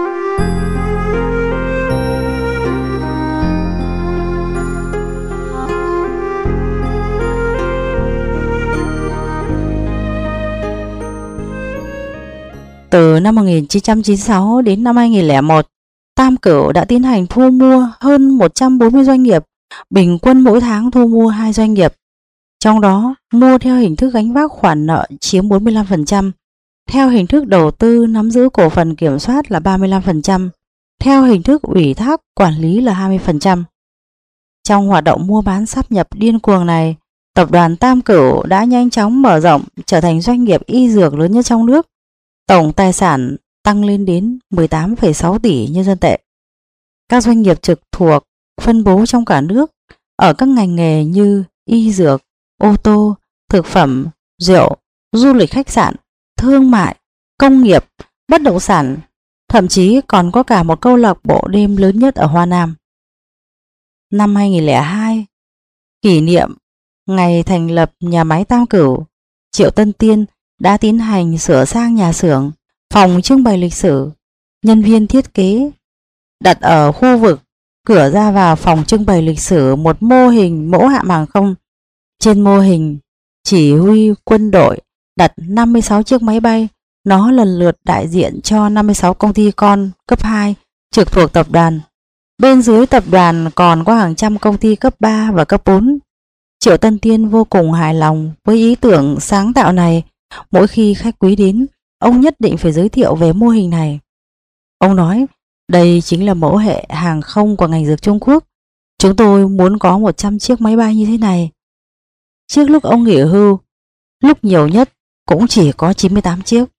Từ năm một nghìn chín trăm chín mươi sáu đến năm hai nghìn lẻ một, Tam Cửu đã tiến hành thu mua hơn một trăm bốn mươi doanh nghiệp, bình quân mỗi tháng thu mua hai doanh nghiệp. Trong đó, mua theo hình thức gánh vác khoản nợ chiếm bốn mươi lăm phần trăm, theo hình thức đầu tư nắm giữ cổ phần kiểm soát là ba mươi lăm phần trăm, theo hình thức ủy thác quản lý là hai mươi phần trăm. Trong hoạt động mua bán sáp nhập điên cuồng này, tập đoàn Tam Cửu đã nhanh chóng mở rộng trở thành doanh nghiệp y dược lớn nhất trong nước. Tổng tài sản tăng lên đến mười tám phẩy sáu tỷ nhân dân tệ. Các doanh nghiệp trực thuộc phân bố trong cả nước ở các ngành nghề như y dược, ô tô, thực phẩm, rượu, du lịch khách sạn, thương mại, công nghiệp, bất động sản, thậm chí còn có cả một câu lạc bộ đêm lớn nhất ở Hoa Nam. Năm hai nghìn lẻ hai, kỷ niệm ngày thành lập nhà máy Tam Cửu, Triệu Tân Tiên đã tiến hành sửa sang nhà xưởng, phòng trưng bày lịch sử, nhân viên thiết kế đặt ở khu vực cửa ra vào phòng trưng bày lịch sử một mô hình mẫu hạm hàng không. Trên mô hình chỉ huy quân đội đặt năm mươi sáu chiếc máy bay, nó lần lượt đại diện cho năm mươi sáu công ty con cấp hai trực thuộc tập đoàn. Bên dưới tập đoàn còn có hàng trăm công ty cấp ba và cấp bốn. Triệu Tân Tiên vô cùng hài lòng với ý tưởng sáng tạo này. Mỗi khi khách quý đến, ông nhất định phải giới thiệu về mô hình này. Ông nói, đây chính là mẫu hệ hàng không của ngành dược Trung Quốc. Chúng tôi muốn có một trăm chiếc máy bay như thế này. trước lúc ông nghỉ hưu, lúc nhiều nhất cũng chỉ có chín mươi tám chiếc.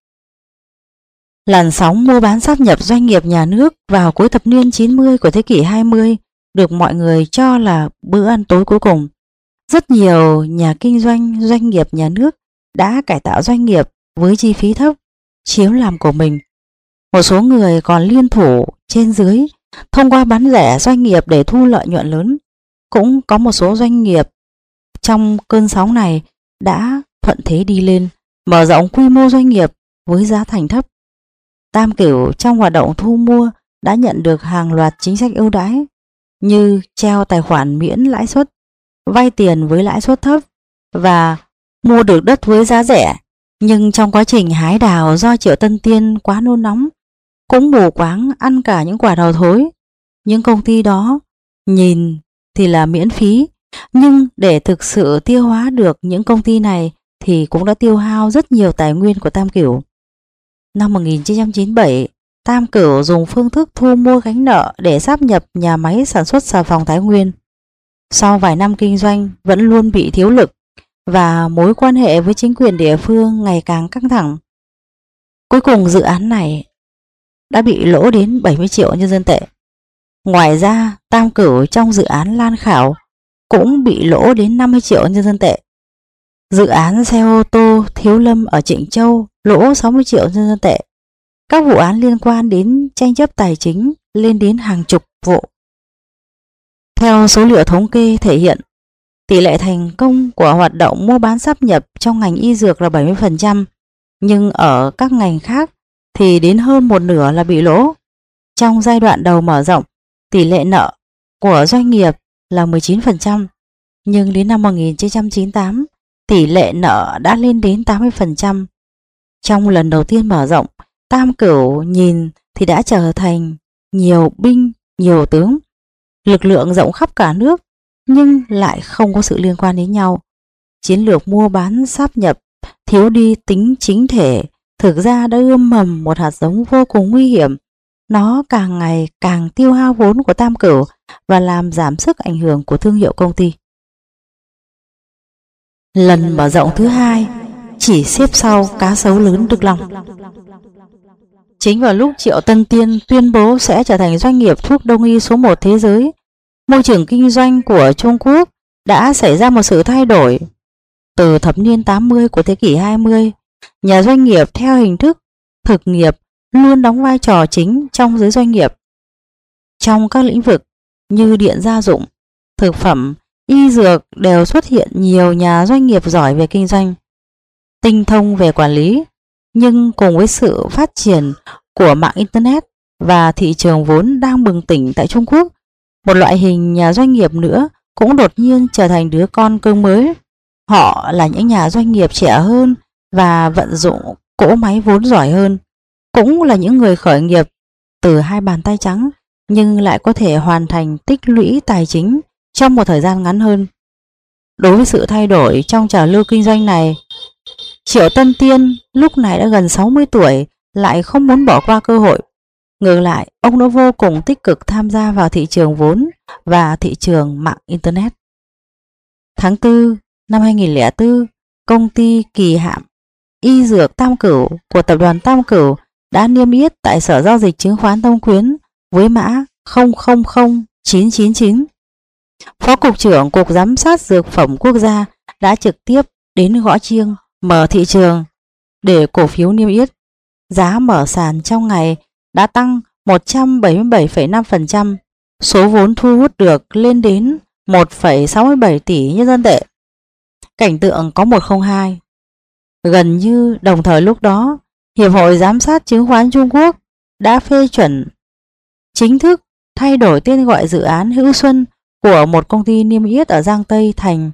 Làn sóng mua bán sáp nhập doanh nghiệp nhà nước vào cuối thập niên chín mươi của thế kỷ hai mươi được mọi người cho là bữa ăn tối cuối cùng. Rất nhiều nhà kinh doanh doanh nghiệp nhà nước đã cải tạo doanh nghiệp với chi phí thấp, chiếm làm của mình. Một số người còn liên thủ trên dưới thông qua bán rẻ doanh nghiệp để thu lợi nhuận lớn. Cũng có một số doanh nghiệp trong cơn sóng này đã thuận thế đi lên, mở rộng quy mô doanh nghiệp với giá thành thấp. Tam Cửu trong hoạt động thu mua đã nhận được hàng loạt chính sách ưu đãi như treo tài khoản miễn lãi suất, vay tiền với lãi suất thấp và mua được đất với giá rẻ. Nhưng trong quá trình hái đào do Triệu Tân Tiên quá nôn nóng, cũng mù quáng ăn cả những quả đào thối. Những công ty đó nhìn thì là miễn phí, nhưng để thực sự tiêu hóa được những công ty này thì cũng đã tiêu hao rất nhiều tài nguyên của Tam Cửu. Năm một nghìn chín trăm chín mươi bảy, Tam Cửu dùng phương thức thu mua gánh nợ để sáp nhập nhà máy sản xuất xà phòng Thái Nguyên. Sau vài năm kinh doanh vẫn luôn bị thiếu lực và mối quan hệ với chính quyền địa phương ngày càng căng thẳng. Cuối cùng dự án này đã bị lỗ đến bảy mươi triệu nhân dân tệ. Ngoài ra, Tam Cửu trong dự án Lan Khảo cũng bị lỗ đến năm mươi triệu nhân dân tệ. Dự án xe ô tô Thiếu Lâm ở Trịnh Châu lỗ sáu mươi triệu nhân dân tệ. Các vụ án liên quan đến tranh chấp tài chính lên đến hàng chục vụ. Theo số liệu thống kê thể hiện, tỷ lệ thành công của hoạt động mua bán sáp nhập trong ngành y dược là bảy mươi phần trăm, nhưng ở các ngành khác thì đến hơn một nửa là bị lỗ. Trong giai đoạn đầu mở rộng, tỷ lệ nợ của doanh nghiệp là mười chín phần trăm, nhưng đến năm một nghìn chín trăm chín mươi tám, tỷ lệ nợ đã lên đến tám mươi phần trăm. Trong lần đầu tiên mở rộng, Tam Cửu nhìn thì đã trở thành nhiều binh, nhiều tướng, lực lượng rộng khắp cả nước, nhưng lại không có sự liên quan đến nhau. Chiến lược mua bán sáp nhập thiếu đi tính chính thể, thực ra đã ươm mầm một hạt giống vô cùng nguy hiểm. Nó càng ngày càng tiêu hao vốn của Tam Cửu và làm giảm sức ảnh hưởng của thương hiệu công ty. Lần mở rộng thứ hai chỉ xếp sau cá sấu lớn Đức Long. Chính vào lúc Triệu Tân Tiên tuyên bố sẽ trở thành doanh nghiệp thuốc đông y số một thế giới, môi trường kinh doanh của Trung Quốc đã xảy ra một sự thay đổi. Từ thập niên tám mươi của thế kỷ hai mươi, nhà doanh nghiệp theo hình thức thực nghiệp luôn đóng vai trò chính trong giới doanh nghiệp. Trong các lĩnh vực như điện gia dụng, thực phẩm, y dược đều xuất hiện nhiều nhà doanh nghiệp giỏi về kinh doanh, tinh thông về quản lý. Nhưng cùng với sự phát triển của mạng Internet và thị trường vốn đang bừng tỉnh tại Trung Quốc, một loại hình nhà doanh nghiệp nữa cũng đột nhiên trở thành đứa con cưng mới. Họ là những nhà doanh nghiệp trẻ hơn và vận dụng cỗ máy vốn giỏi hơn, cũng là những người khởi nghiệp từ hai bàn tay trắng nhưng lại có thể hoàn thành tích lũy tài chính trong một thời gian ngắn hơn. Đối với sự thay đổi trong trào lưu kinh doanh này, Triệu Tân Tiên lúc này đã gần sáu mươi tuổi lại không muốn bỏ qua cơ hội. Ngược lại, ông đã vô cùng tích cực tham gia vào thị trường vốn và thị trường mạng Internet. Tháng tư năm hai nghìn lẻ bốn, công ty kỳ hạm y dược Tam Cửu của tập đoàn Tam Cửu đã niêm yết tại Sở Giao dịch Chứng khoán Thông Quyến với mã không không không chín chín chín. Phó Cục trưởng Cục Giám sát Dược phẩm Quốc gia đã trực tiếp đến gõ chiêng mở thị trường để cổ phiếu niêm yết. Giá mở sàn trong ngày đã tăng một trăm bảy mươi bảy phẩy năm phần trăm, số vốn thu hút được lên đến một phẩy sáu mươi bảy tỷ nhân dân tệ. Cảnh tượng có một không hai. Gần như đồng thời lúc đó, Hiệp hội Giám sát Chứng khoán Trung Quốc đã phê chuẩn chính thức thay đổi tên gọi dự án Hữu Xuân của một công ty niêm yết ở Giang Tây thành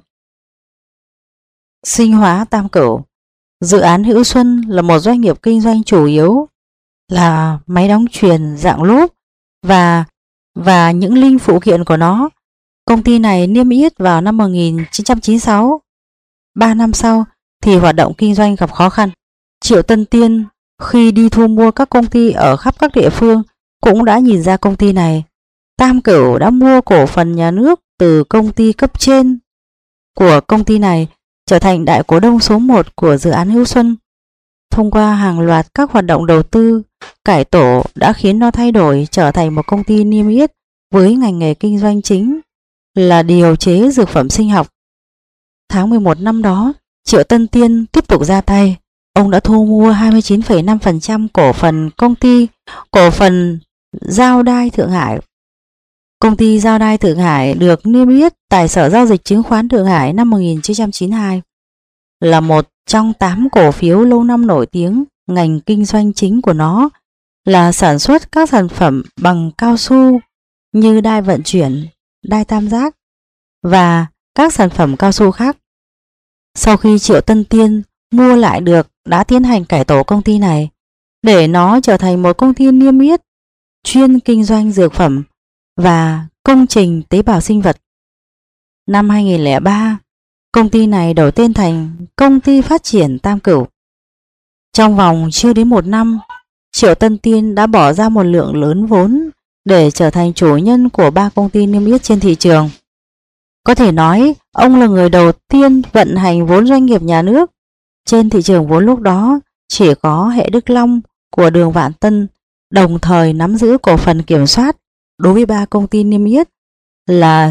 Sinh hóa Tam Cửu. Dự án Hữu Xuân là một doanh nghiệp kinh doanh chủ yếu là máy đóng chuyền dạng lốp và và những linh phụ kiện của nó. Công ty này niêm yết vào năm một nghìn chín trăm chín mươi sáu. Ba năm sau thì hoạt động kinh doanh gặp khó khăn. Triệu Tân Tiên khi đi thu mua các công ty ở khắp các địa phương cũng đã nhìn ra công ty này. Tam Cửu đã mua cổ phần nhà nước từ công ty cấp trên của công ty này trở thành đại cổ đông số một của dự án Hữu Xuân. Thông qua hàng loạt các hoạt động đầu tư, cải tổ đã khiến nó thay đổi trở thành một công ty niêm yết với ngành nghề kinh doanh chính là điều chế dược phẩm sinh học. Tháng mười một năm đó, Triệu Tân Tiên tiếp tục ra tay. Ông đã thu mua hai mươi chín phẩy năm phần trăm cổ phần công ty cổ phần Giao Đai Thượng Hải. Công ty Giao Đai Thượng Hải được niêm yết tại Sở Giao dịch Chứng khoán Thượng Hải năm một nghìn chín trăm chín mươi hai, là một trong tám cổ phiếu lâu năm nổi tiếng. Ngành kinh doanh chính của nó là sản xuất các sản phẩm bằng cao su như đai vận chuyển, đai tam giác và các sản phẩm cao su khác. Sau khi Triệu Tân Tiên mua lại được, đã tiến hành cải tổ công ty này để nó trở thành một công ty niêm yết chuyên kinh doanh dược phẩm và công trình tế bào sinh vật. Năm hai nghìn không trăm lẻ ba, công ty này đổi tên thành Công ty Phát triển Tam Cửu. Trong vòng chưa đến một năm, Triệu Tân Tiên đã bỏ ra một lượng lớn vốn để trở thành chủ nhân của ba công ty niêm yết trên thị trường. Có thể nói, ông là người đầu tiên vận hành vốn doanh nghiệp nhà nước. Trên thị trường vốn lúc đó chỉ có hệ Đức Long của Đường Vạn Tân đồng thời nắm giữ cổ phần kiểm soát đối với ba công ty niêm yết là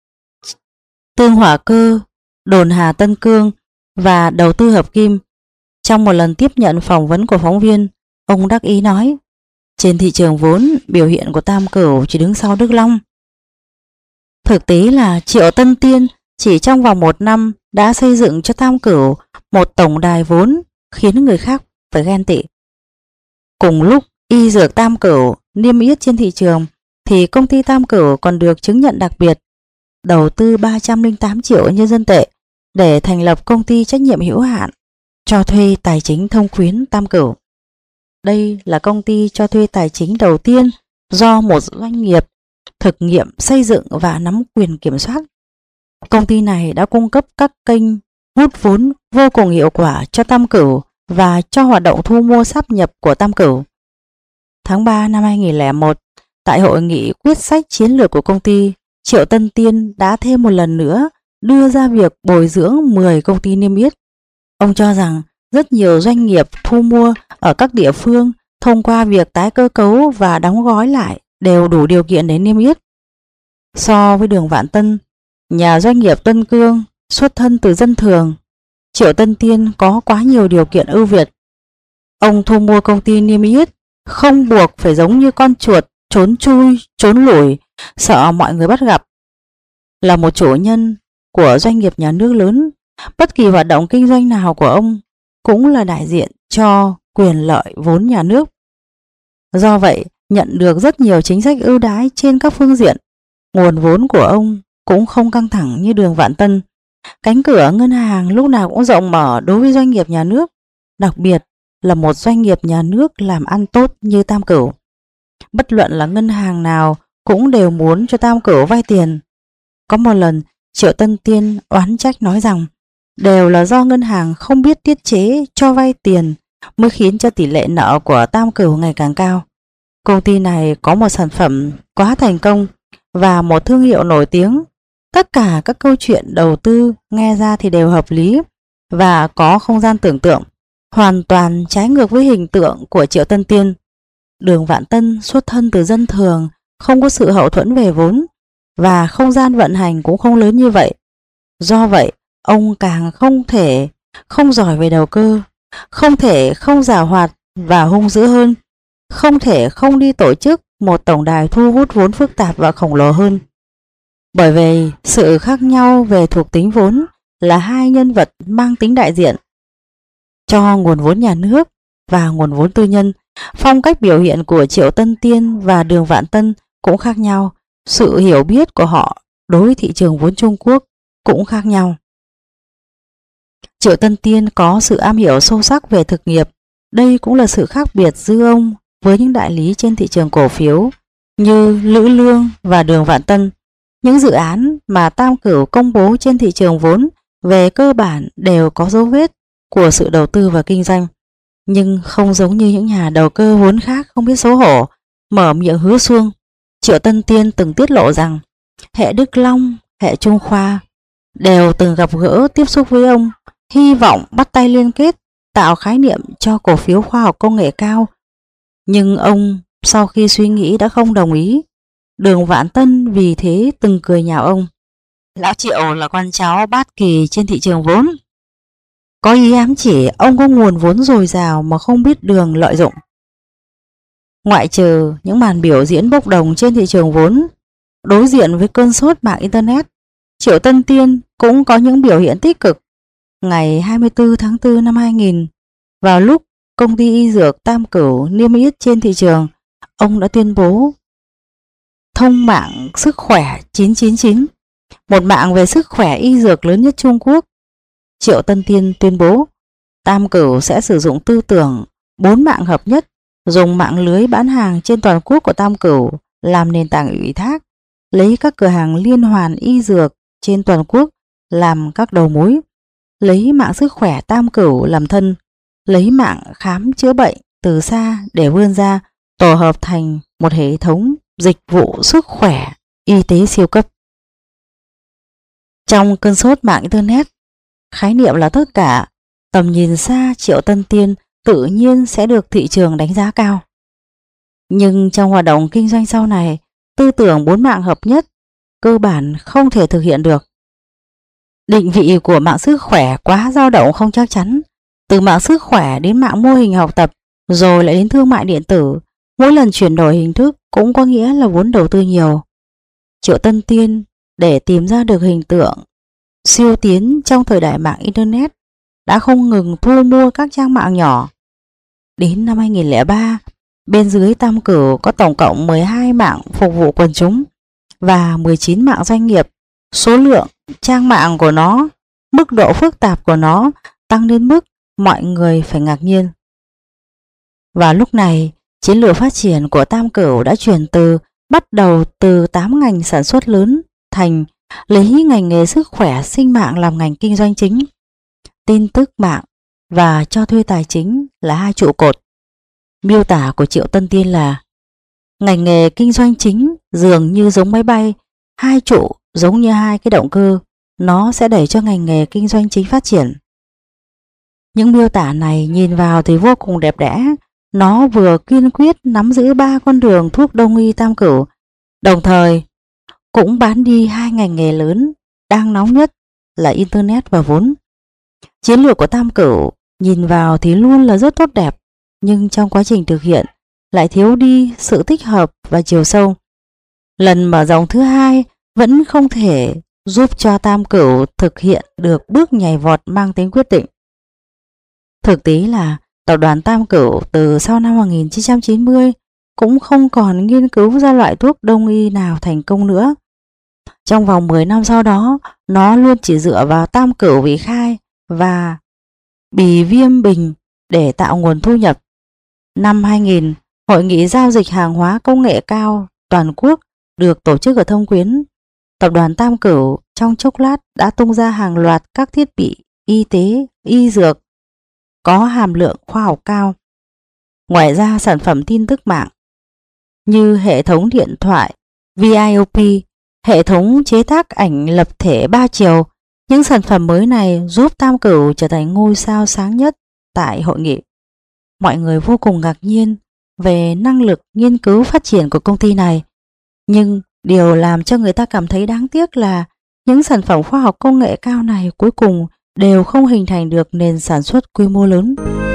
Tương Hỏa Cơ, Đồn Hà Tân Cương và Đầu tư Hợp Kim. Trong một lần tiếp nhận phỏng vấn của phóng viên, ông đắc ý nói: trên thị trường vốn, biểu hiện của Tam Cửu chỉ đứng sau Đức Long. Thực tế là Triệu Tân Tiên chỉ trong vòng một năm đã xây dựng cho Tam Cửu một tổng đài vốn khiến người khác phải ghen tị. Cùng lúc y dược Tam Cửu niêm yết trên thị trường thì công ty Tam Cửu còn được chứng nhận đặc biệt đầu tư ba trăm lẻ tám triệu nhân dân tệ để thành lập công ty trách nhiệm hữu hạn cho thuê tài chính Thông Quyến Tam Cửu. Đây là công ty cho thuê tài chính đầu tiên do một doanh nghiệp thực nghiệm xây dựng và nắm quyền kiểm soát. Công ty này đã cung cấp các kênh hút vốn vô cùng hiệu quả cho Tam Cửu và cho hoạt động thu mua sáp nhập của Tam Cửu. Tháng ba năm hai nghìn không trăm lẻ một, tại hội nghị quyết sách chiến lược của công ty, Triệu Tân Tiên đã thêm một lần nữa đưa ra việc bồi dưỡng mười công ty niêm yết. Ông cho rằng rất nhiều doanh nghiệp thu mua ở các địa phương thông qua việc tái cơ cấu và đóng gói lại đều đủ điều kiện để niêm yết. So với Đường Vạn Tân, nhà doanh nghiệp Tân Cương xuất thân từ dân thường, Triệu Tân Tiên có quá nhiều điều kiện ưu việt. Ông thu mua công ty niêm yết không buộc phải giống như con chuột trốn chui, trốn lủi, sợ mọi người bắt gặp. Là một chủ nhân của doanh nghiệp nhà nước lớn, bất kỳ hoạt động kinh doanh nào của ông cũng là đại diện cho quyền lợi vốn nhà nước. Do vậy, nhận được rất nhiều chính sách ưu đãi trên các phương diện. Nguồn vốn của ông cũng không căng thẳng như Đường Vạn Tân. Cánh cửa ngân hàng lúc nào cũng rộng mở đối với doanh nghiệp nhà nước, đặc biệt là một doanh nghiệp nhà nước làm ăn tốt như Tam Cửu. Bất luận là ngân hàng nào cũng đều muốn cho Tam Cửu vay tiền. Có một lần, Triệu Tân Tiên oán trách nói rằng đều là do ngân hàng không biết tiết chế cho vay tiền mới khiến cho tỷ lệ nợ của Tam Cửu ngày càng cao. Công ty này có một sản phẩm quá thành công và một thương hiệu nổi tiếng. Tất cả các câu chuyện đầu tư nghe ra thì đều hợp lý và có không gian tưởng tượng, hoàn toàn trái ngược với hình tượng của Triệu Tân Tiên. Đường Vạn Tân xuất thân từ dân thường, không có sự hậu thuẫn về vốn và không gian vận hành cũng không lớn như vậy. Do vậy, ông càng không thể không giỏi về đầu cơ, không thể không giàu hoạt và hung dữ hơn, không thể không đi tổ chức một tổng đài thu hút vốn phức tạp và khổng lồ hơn. Bởi vì sự khác nhau về thuộc tính vốn là hai nhân vật mang tính đại diện cho nguồn vốn nhà nước và nguồn vốn tư nhân. Phong cách biểu hiện của Triệu Tân Tiên và Đường Vạn Tân cũng khác nhau. Sự hiểu biết của họ đối với thị trường vốn Trung Quốc cũng khác nhau. Triệu Tân Tiên có sự am hiểu sâu sắc về thực nghiệp. Đây cũng là sự khác biệt giữa ông với những đại lý trên thị trường cổ phiếu như Lữ Lương và Đường Vạn Tân. Những dự án mà Tam Cửu công bố trên thị trường vốn về cơ bản đều có dấu vết của sự đầu tư và kinh doanh, nhưng không giống như những nhà đầu cơ vốn khác không biết xấu hổ mở miệng hứa suông. Triệu Tân Tiên từng tiết lộ rằng hệ Đức Long, hệ Trung Khoa đều từng gặp gỡ tiếp xúc với ông, hy vọng bắt tay liên kết tạo khái niệm cho cổ phiếu khoa học công nghệ cao. Nhưng ông sau khi suy nghĩ đã không đồng ý. Đường Vạn Tân vì thế từng cười nhạo ông: Lão Triệu là con cháu bát kỳ trên thị trường vốn. Có ý ám chỉ ông có nguồn vốn dồi dào mà không biết đường lợi dụng. Ngoại trừ những màn biểu diễn bốc đồng trên thị trường vốn, đối diện với cơn sốt mạng Internet, Triệu Tân Tiên cũng có những biểu hiện tích cực. Ngày hai mươi tư tháng tư năm hai nghìn, vào lúc công ty y dược Tam Cửu niêm yết trên thị trường, ông đã tuyên bố thông mạng sức khỏe chín chín chín, một mạng về sức khỏe y dược lớn nhất Trung Quốc. Triệu Tân Tiên tuyên bố Tam Cửu sẽ sử dụng tư tưởng bốn mạng hợp nhất, dùng mạng lưới bán hàng trên toàn quốc của Tam Cửu làm nền tảng ủy thác, lấy các cửa hàng liên hoàn y dược trên toàn quốc làm các đầu mối, lấy mạng sức khỏe Tam Cửu làm thân, lấy mạng khám chữa bệnh từ xa để vươn ra, tổ hợp thành một hệ thống dịch vụ sức khỏe y tế siêu cấp. Trong cơn sốt mạng Internet, khái niệm là tất cả, tầm nhìn xa Triệu Tân Tiên tự nhiên sẽ được thị trường đánh giá cao. Nhưng trong hoạt động kinh doanh sau này, tư tưởng bốn mạng hợp nhất cơ bản không thể thực hiện được. Định vị của mạng sức khỏe quá dao động không chắc chắn, từ mạng sức khỏe đến mạng mô hình học tập, rồi lại đến thương mại điện tử, mỗi lần chuyển đổi hình thức cũng có nghĩa là vốn đầu tư nhiều. Triệu Tân Tiên để tìm ra được hình tượng siêu tiến trong thời đại mạng Internet đã không ngừng thu mua các trang mạng nhỏ. Đến năm hai nghìn không trăm lẻ ba, bên dưới Tam Cửu có tổng cộng mười hai mạng phục vụ quần chúng và mười chín mạng doanh nghiệp. Số lượng trang mạng của nó, mức độ phức tạp của nó tăng đến mức mọi người phải ngạc nhiên. Và lúc này, chiến lược phát triển của Tam Cửu đã chuyển từ bắt đầu từ tám ngành sản xuất lớn thành lấy ngành nghề sức khỏe sinh mạng làm ngành kinh doanh chính. Tin tức mạng và cho thuê tài chính là hai trụ cột. Miêu tả của Triệu Tân Tiên là ngành nghề kinh doanh chính dường như giống máy bay, hai trụ giống như hai cái động cơ, nó sẽ đẩy cho ngành nghề kinh doanh chính phát triển. Những miêu tả này nhìn vào thì vô cùng đẹp đẽ. Nó vừa kiên quyết nắm giữ ba con đường thuốc đông y Tam Cửu, đồng thời cũng bán đi hai ngành nghề lớn đang nóng nhất là Internet và vốn. Chiến lược của Tam Cửu nhìn vào thì luôn là rất tốt đẹp, nhưng trong quá trình thực hiện lại thiếu đi sự tích hợp và chiều sâu. Lần mở rộng thứ hai vẫn không thể giúp cho Tam Cửu thực hiện được bước nhảy vọt mang tính quyết định. Thực tế là tập đoàn Tam Cửu từ sau năm một nghìn chín trăm chín mươi cũng không còn nghiên cứu ra loại thuốc đông y nào thành công nữa. Trong vòng mười năm sau đó, nó luôn chỉ dựa vào Tam Cửu vị khai và bì viêm bình để tạo nguồn thu nhập. Năm hai nghìn, Hội nghị giao dịch hàng hóa công nghệ cao toàn quốc được tổ chức ở Thông Quyến. Tập đoàn Tam Cửu trong chốc lát đã tung ra hàng loạt các thiết bị y tế, y dược có hàm lượng khoa học cao. Ngoài ra, sản phẩm tin tức mạng như hệ thống điện thoại vi i o pê, hệ thống chế tác ảnh lập thể ba chiều, những sản phẩm mới này giúp Tam Cửu trở thành ngôi sao sáng nhất tại hội nghị. Mọi người vô cùng ngạc nhiên về năng lực nghiên cứu phát triển của công ty này, nhưng điều làm cho người ta cảm thấy đáng tiếc là những sản phẩm khoa học công nghệ cao này cuối cùng đều không hình thành được nền sản xuất quy mô lớn.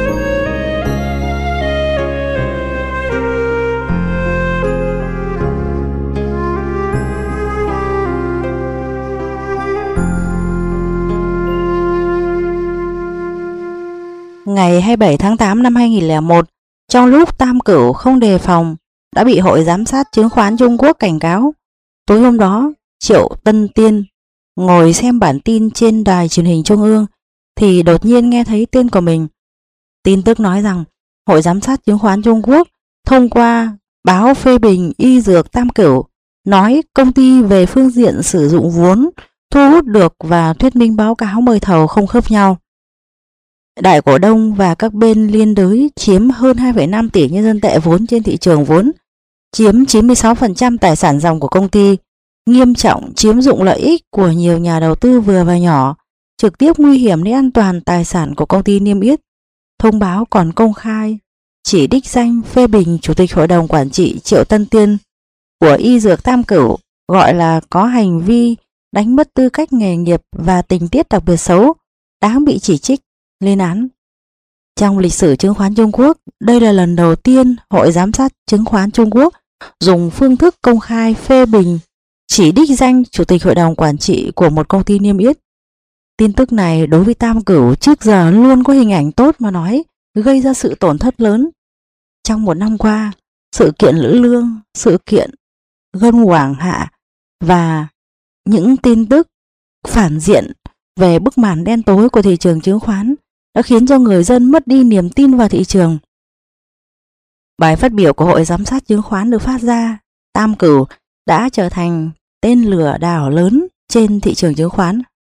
Ngày hai mươi bảy tháng tám năm hai nghìn không trăm lẻ một, trong lúc Tam Cửu không đề phòng, đã bị Hội Giám sát Chứng khoán Trung Quốc cảnh cáo. Tối hôm đó, Triệu Tân Tiên ngồi xem bản tin trên đài truyền hình Trung ương thì đột nhiên nghe thấy tên của mình. Tin tức nói rằng Hội Giám sát Chứng khoán Trung Quốc thông qua báo phê bình y dược Tam Cửu nói công ty về phương diện sử dụng vốn thu hút được và thuyết minh báo cáo mời thầu không khớp nhau. Đại cổ đông và các bên liên đới chiếm hơn hai phẩy năm tỷ nhân dân tệ vốn trên thị trường vốn, chiếm chín mươi sáu phần trăm tài sản ròng của công ty. nghiêm trọng chiếm dụng lợi ích của nhiều nhà đầu tư vừa và nhỏ, trực tiếp nguy hiểm đến an toàn tài sản của công ty niêm yết. Thông báo còn công khai chỉ đích danh phê bình Chủ tịch Hội đồng Quản trị Triệu Tân Tiên của Y Dược Tam Cửu, gọi là có hành vi đánh mất tư cách nghề nghiệp và tình tiết đặc biệt xấu, đáng bị chỉ trích, lên án. Trong lịch sử chứng khoán Trung Quốc, đây là lần đầu tiên Hội Giám sát Chứng khoán Trung Quốc dùng phương thức công khai phê bình chỉ đích danh Chủ tịch Hội đồng Quản trị của một công ty niêm yết. Tin tức này đối với Tam Cửu trước giờ luôn có hình ảnh tốt mà nói, gây ra sự tổn thất lớn. Trong một năm qua, sự kiện Lữ Lương, sự kiện Gân Hoàng Hạ và những tin tức phản diện về bức màn đen tối của thị trường chứng khoán đã khiến cho người dân mất đi niềm tin vào thị trường. Bài phát biểu của Hội Giám sát Chứng khoán được phát ra, Tam Cửu đã trở thành tên lừa đảo lớn trên thị trường chứng khoán.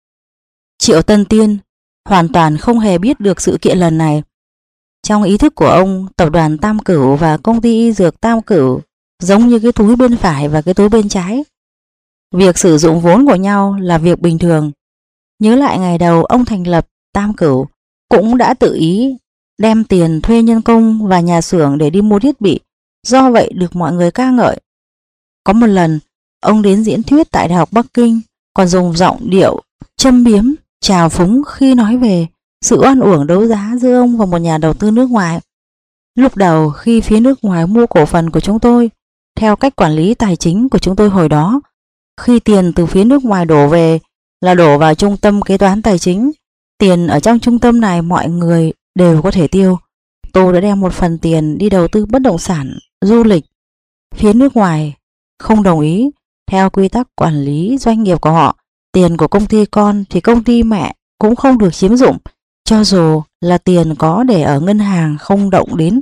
Triệu Tân Tiên hoàn toàn không hề biết được sự kiện lần này. Trong ý thức của ông, tập đoàn Tam Cửu và công ty y dược Tam Cửu giống như cái túi bên phải và cái túi bên trái. Việc sử dụng vốn của nhau là việc bình thường. Nhớ lại ngày đầu ông thành lập Tam Cửu, cũng đã tự ý đem tiền thuê nhân công và nhà xưởng để đi mua thiết bị, do vậy được mọi người ca ngợi. Có một lần, ông đến diễn thuyết tại Đại học Bắc Kinh, còn dùng giọng điệu châm biếm, trào phúng khi nói về sự oan uổng đấu giá giữa ông và một nhà đầu tư nước ngoài. Lúc đầu khi phía nước ngoài mua cổ phần của chúng tôi, theo cách quản lý tài chính của chúng tôi hồi đó, khi tiền từ phía nước ngoài đổ về là đổ vào trung tâm kế toán tài chính. Tiền ở trong trung tâm này mọi người đều có thể tiêu. Tôi đã đem một phần tiền đi đầu tư bất động sản, du lịch. Phía nước ngoài không đồng ý. Theo quy tắc quản lý doanh nghiệp của họ, tiền của công ty con thì công ty mẹ cũng không được chiếm dụng, cho dù là tiền có để ở ngân hàng không động đến.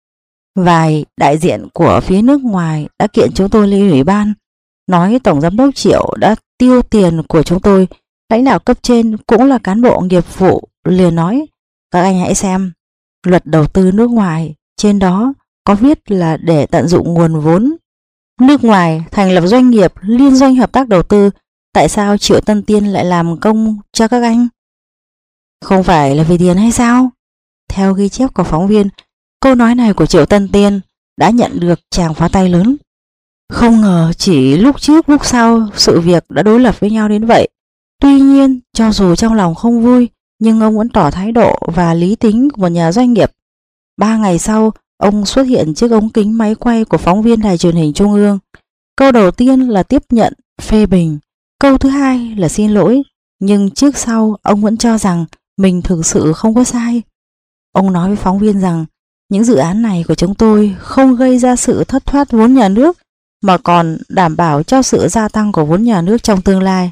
Vài đại diện của phía nước ngoài đã kiện chúng tôi lên ủy ban, nói Tổng Giám đốc Triệu đã tiêu tiền của chúng tôi. Lãnh đạo cấp trên cũng là cán bộ nghiệp vụ liền nói, các anh hãy xem luật đầu tư nước ngoài, trên đó có viết là để tận dụng nguồn vốn nước ngoài thành lập doanh nghiệp liên doanh hợp tác đầu tư. Tại sao Triệu Tân Tiên lại làm công cho các anh? Không phải là vì tiền hay sao? Theo ghi chép của phóng viên, câu nói này của Triệu Tân Tiên đã nhận được tràng pháo tay lớn. Không ngờ chỉ lúc trước lúc sau sự việc đã đối lập với nhau đến vậy. Tuy nhiên, cho dù trong lòng không vui, nhưng ông vẫn tỏ thái độ và lý tính của một nhà doanh nghiệp. Ba ngày sau, ông xuất hiện trước ống kính máy quay của phóng viên đài truyền hình Trung ương. Câu đầu tiên là tiếp nhận, phê bình. Câu thứ hai là xin lỗi. Nhưng trước sau, ông vẫn cho rằng mình thực sự không có sai. Ông nói với phóng viên rằng, những dự án này của chúng tôi không gây ra sự thất thoát vốn nhà nước, mà còn đảm bảo cho sự gia tăng của vốn nhà nước trong tương lai.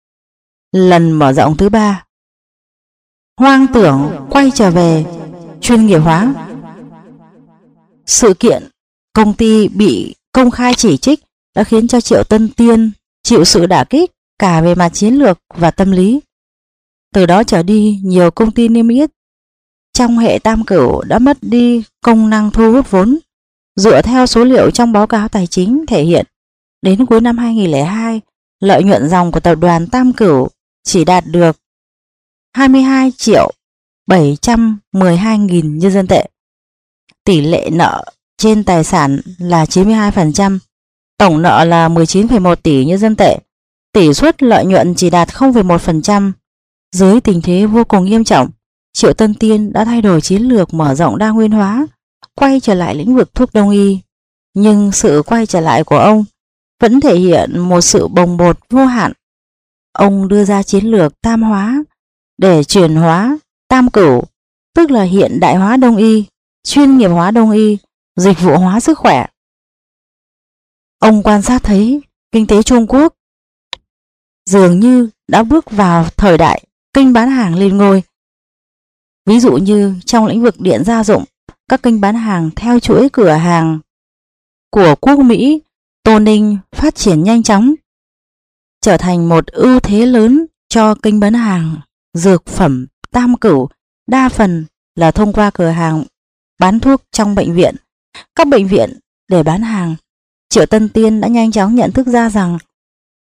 Lần mở rộng thứ ba, hoang tưởng quay trở về chuyên nghiệp hóa. Sự kiện công ty bị công khai chỉ trích đã khiến cho Triệu Tân Tiên chịu sự đả kích cả về mặt chiến lược và tâm lý. Từ đó trở đi, nhiều công ty niêm yết trong hệ Tam Cửu đã mất đi công năng thu hút vốn. Dựa theo số liệu trong báo cáo tài chính thể hiện, đến cuối năm hai nghìn không trăm lẻ hai, lợi nhuận dòng của tập đoàn Tam Cửu chỉ đạt được hai mươi hai triệu bảy trăm mười hai nghìn nhân dân tệ. Tỷ lệ nợ trên tài sản là chín mươi hai phần trăm, tổng nợ là mười chín phẩy một tỷ nhân dân tệ. Tỷ suất lợi nhuận chỉ đạt không phẩy một phần trăm. Dưới tình thế vô cùng nghiêm trọng, Triệu Tân Tiên đã thay đổi chiến lược mở rộng đa nguyên hóa, quay trở lại lĩnh vực thuốc đông y. Nhưng sự quay trở lại của ông vẫn thể hiện một sự bồng bột vô hạn. Ông đưa ra chiến lược tam hóa để chuyển hóa Tam Cửu, tức là hiện đại hóa đông y, chuyên nghiệp hóa đông y, dịch vụ hóa sức khỏe. Ông quan sát thấy kinh tế Trung Quốc dường như đã bước vào thời đại kênh bán hàng lên ngôi. Ví dụ như trong lĩnh vực điện gia dụng, các kênh bán hàng theo chuỗi cửa hàng của quốc Mỹ, Tô Ninh phát triển nhanh chóng, trở thành một ưu thế lớn cho kênh bán hàng dược phẩm Tam Cửu, đa phần là thông qua cửa hàng bán thuốc trong bệnh viện. Các bệnh viện để bán hàng, Triệu Tân Tiên đã nhanh chóng nhận thức ra rằng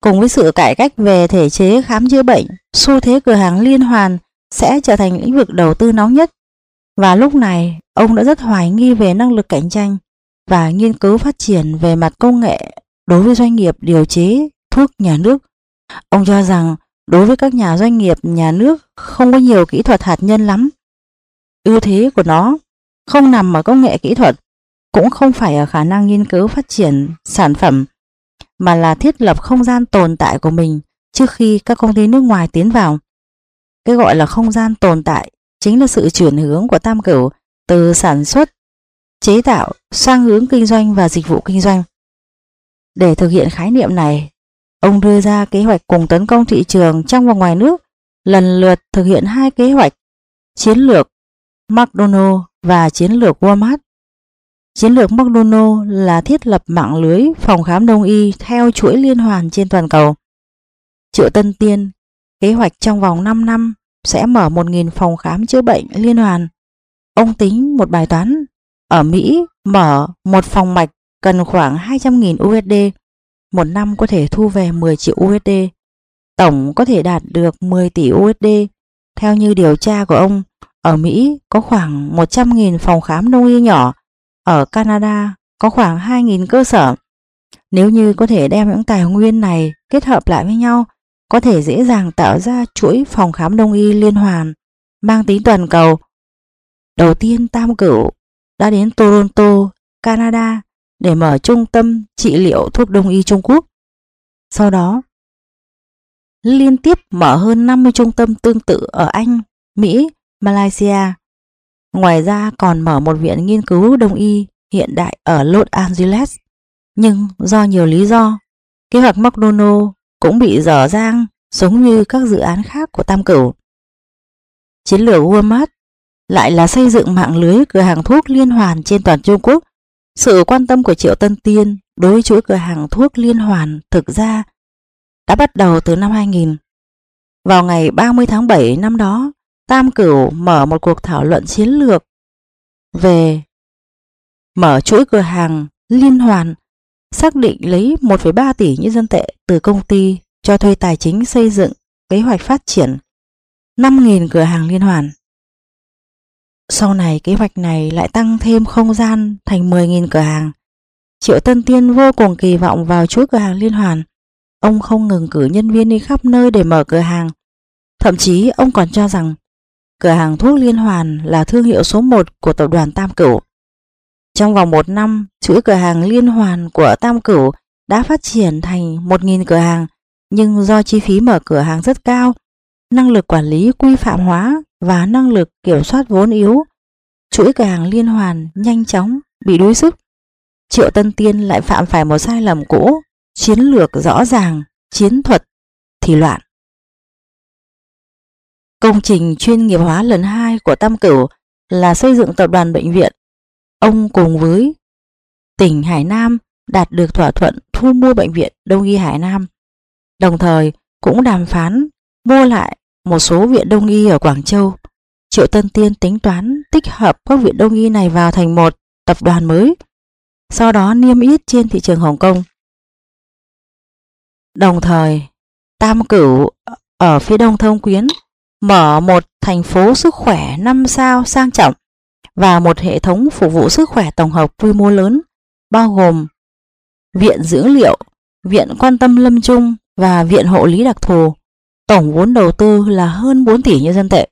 Cùng với sự cải cách về thể chế khám chữa bệnh, xu thế cửa hàng liên hoàn sẽ trở thành lĩnh vực đầu tư nóng nhất. Và lúc này, ông đã rất hoài nghi về năng lực cạnh tranh và nghiên cứu phát triển về mặt công nghệ đối với doanh nghiệp điều chế thuốc nhà nước. Ông cho rằng đối với các nhà doanh nghiệp nhà nước không có nhiều kỹ thuật hạt nhân lắm. Ưu thế của nó không nằm ở công nghệ kỹ thuật, cũng không phải ở khả năng nghiên cứu phát triển sản phẩm, mà là thiết lập không gian tồn tại của mình trước khi các công ty nước ngoài tiến vào. Cái gọi là không gian tồn tại chính là sự chuyển hướng của Tam Cửu từ sản xuất, chế tạo sang hướng kinh doanh và dịch vụ kinh doanh. Để thực hiện khái niệm này, ông đưa ra kế hoạch cùng tấn công thị trường trong và ngoài nước, lần lượt thực hiện hai kế hoạch: chiến lược McDonald và chiến lược Walmart. Chiến lược McDonald là thiết lập mạng lưới phòng khám đông y theo chuỗi liên hoàn trên toàn cầu. Triệu Tân Tiên kế hoạch trong vòng năm năm sẽ mở một nghìn phòng khám chữa bệnh liên hoàn. Ông tính một bài toán: ở Mỹ mở một phòng mạch cần khoảng hai trăm nghìn u ét đê, một năm có thể thu về mười triệu u ét đê, tổng có thể đạt được mười tỷ u ét đê. Theo như điều tra của ông, ở Mỹ có khoảng một trăm nghìn phòng khám đông y nhỏ, ở Canada có khoảng hai nghìn cơ sở. Nếu như có thể đem những tài nguyên này kết hợp lại với nhau, có thể dễ dàng tạo ra chuỗi phòng khám đông y liên hoàn mang tính toàn cầu. Đầu tiên, Tam Cửu đã đến Toronto, Canada để mở trung tâm trị liệu thuốc đông y Trung Quốc. Sau đó, liên tiếp mở hơn năm mươi trung tâm tương tự ở Anh, Mỹ, Malaysia. Ngoài ra còn mở một viện nghiên cứu đông y hiện đại ở Los Angeles. Nhưng do nhiều lý do, kế hoạch McDonald cũng bị dở dang giống như các dự án khác của Tam Cửu. Chiến lược Walmart lại là xây dựng mạng lưới cửa hàng thuốc liên hoàn trên toàn Trung Quốc. Sự quan tâm của Triệu Tân Tiên đối với chuỗi cửa hàng thuốc liên hoàn thực ra đã bắt đầu từ năm hai nghìn. Vào ngày ba mươi tháng bảy năm đó, Tam Cửu mở một cuộc thảo luận chiến lược về mở chuỗi cửa hàng liên hoàn, xác định lấy một phẩy ba tỷ nhân dân tệ từ công ty cho thuê tài chính xây dựng kế hoạch phát triển năm nghìn cửa hàng liên hoàn. Sau này kế hoạch này lại tăng thêm không gian thành mười nghìn cửa hàng. Triệu Tân Tiên vô cùng kỳ vọng vào chuỗi cửa hàng liên hoàn. Ông không ngừng cử nhân viên đi khắp nơi để mở cửa hàng. Thậm chí ông còn cho rằng cửa hàng thuốc liên hoàn là thương hiệu số một của tập đoàn Tam Cửu. Trong vòng một năm, chuỗi cửa hàng liên hoàn của Tam Cửu đã phát triển thành một nghìn cửa hàng, nhưng do chi phí mở cửa hàng rất cao, năng lực quản lý quy phạm hóa và năng lực kiểm soát vốn yếu, chuỗi cửa hàng liên hoàn nhanh chóng bị đuối sức. Triệu Tân Tiên lại phạm phải một sai lầm cũ: chiến lược rõ ràng, chiến thuật thì loạn. Công trình chuyên nghiệp hóa lần hai của Tam Cửu là xây dựng tập đoàn bệnh viện. Ông cùng với tỉnh Hải Nam đạt được thỏa thuận thu mua bệnh viện Đông y Hải Nam, đồng thời cũng đàm phán mua lại một số viện đông y ở Quảng Châu. Triệu Tân Tiên tính toán tích hợp các viện đông y này vào thành một tập đoàn mới, sau đó niêm yết trên thị trường Hồng Kông. Đồng thời, Tam Cửu ở phía đông Thông Quyến mở một thành phố sức khỏe năm sao sang trọng và một hệ thống phục vụ sức khỏe tổng hợp quy mô lớn, bao gồm viện dưỡng liệu, viện quan tâm lâm chung và viện hộ lý đặc thù. Tổng vốn đầu tư là hơn bốn tỷ nhân dân tệ.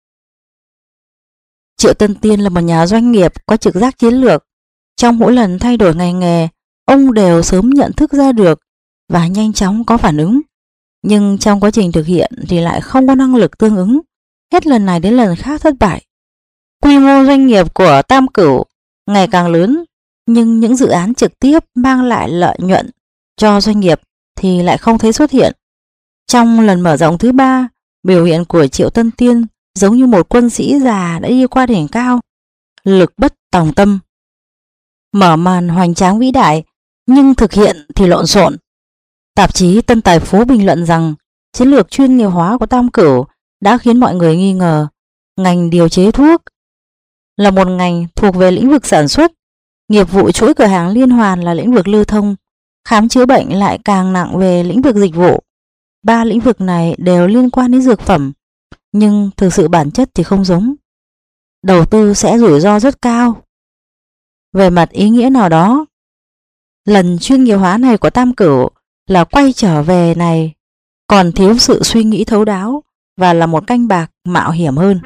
Triệu Tân Tiên là một nhà doanh nghiệp có trực giác chiến lược. Trong mỗi lần thay đổi ngành nghề, ông đều sớm nhận thức ra được và nhanh chóng có phản ứng. Nhưng trong quá trình thực hiện thì lại không có năng lực tương ứng. Hết lần này đến lần khác thất bại. Quy mô doanh nghiệp của Tam Cửu ngày càng lớn, nhưng những dự án trực tiếp mang lại lợi nhuận cho doanh nghiệp thì lại không thấy xuất hiện. Trong lần mở rộng thứ ba, biểu hiện của Triệu Tân Tiên giống như một quân sĩ già đã đi qua đỉnh cao, lực bất tòng tâm. Mở màn hoành tráng vĩ đại, nhưng thực hiện thì lộn xộn. Tạp chí Tân Tài Phú bình luận rằng chiến lược chuyên nghiệp hóa của Tam Cửu đã khiến mọi người nghi ngờ ngành điều chế thuốc là một ngành thuộc về lĩnh vực sản xuất, nghiệp vụ chuỗi cửa hàng liên hoàn là lĩnh vực lưu thông. khám chữa bệnh lại càng nặng về lĩnh vực dịch vụ. Ba lĩnh vực này đều liên quan đến dược phẩm, nhưng thực sự bản chất thì không giống. Đầu tư sẽ rủi ro rất cao. Về mặt ý nghĩa nào đó, lần chuyên nghiệp hóa này của Tam Cửu là quay trở về này còn thiếu sự suy nghĩ thấu đáo và là một canh bạc mạo hiểm hơn.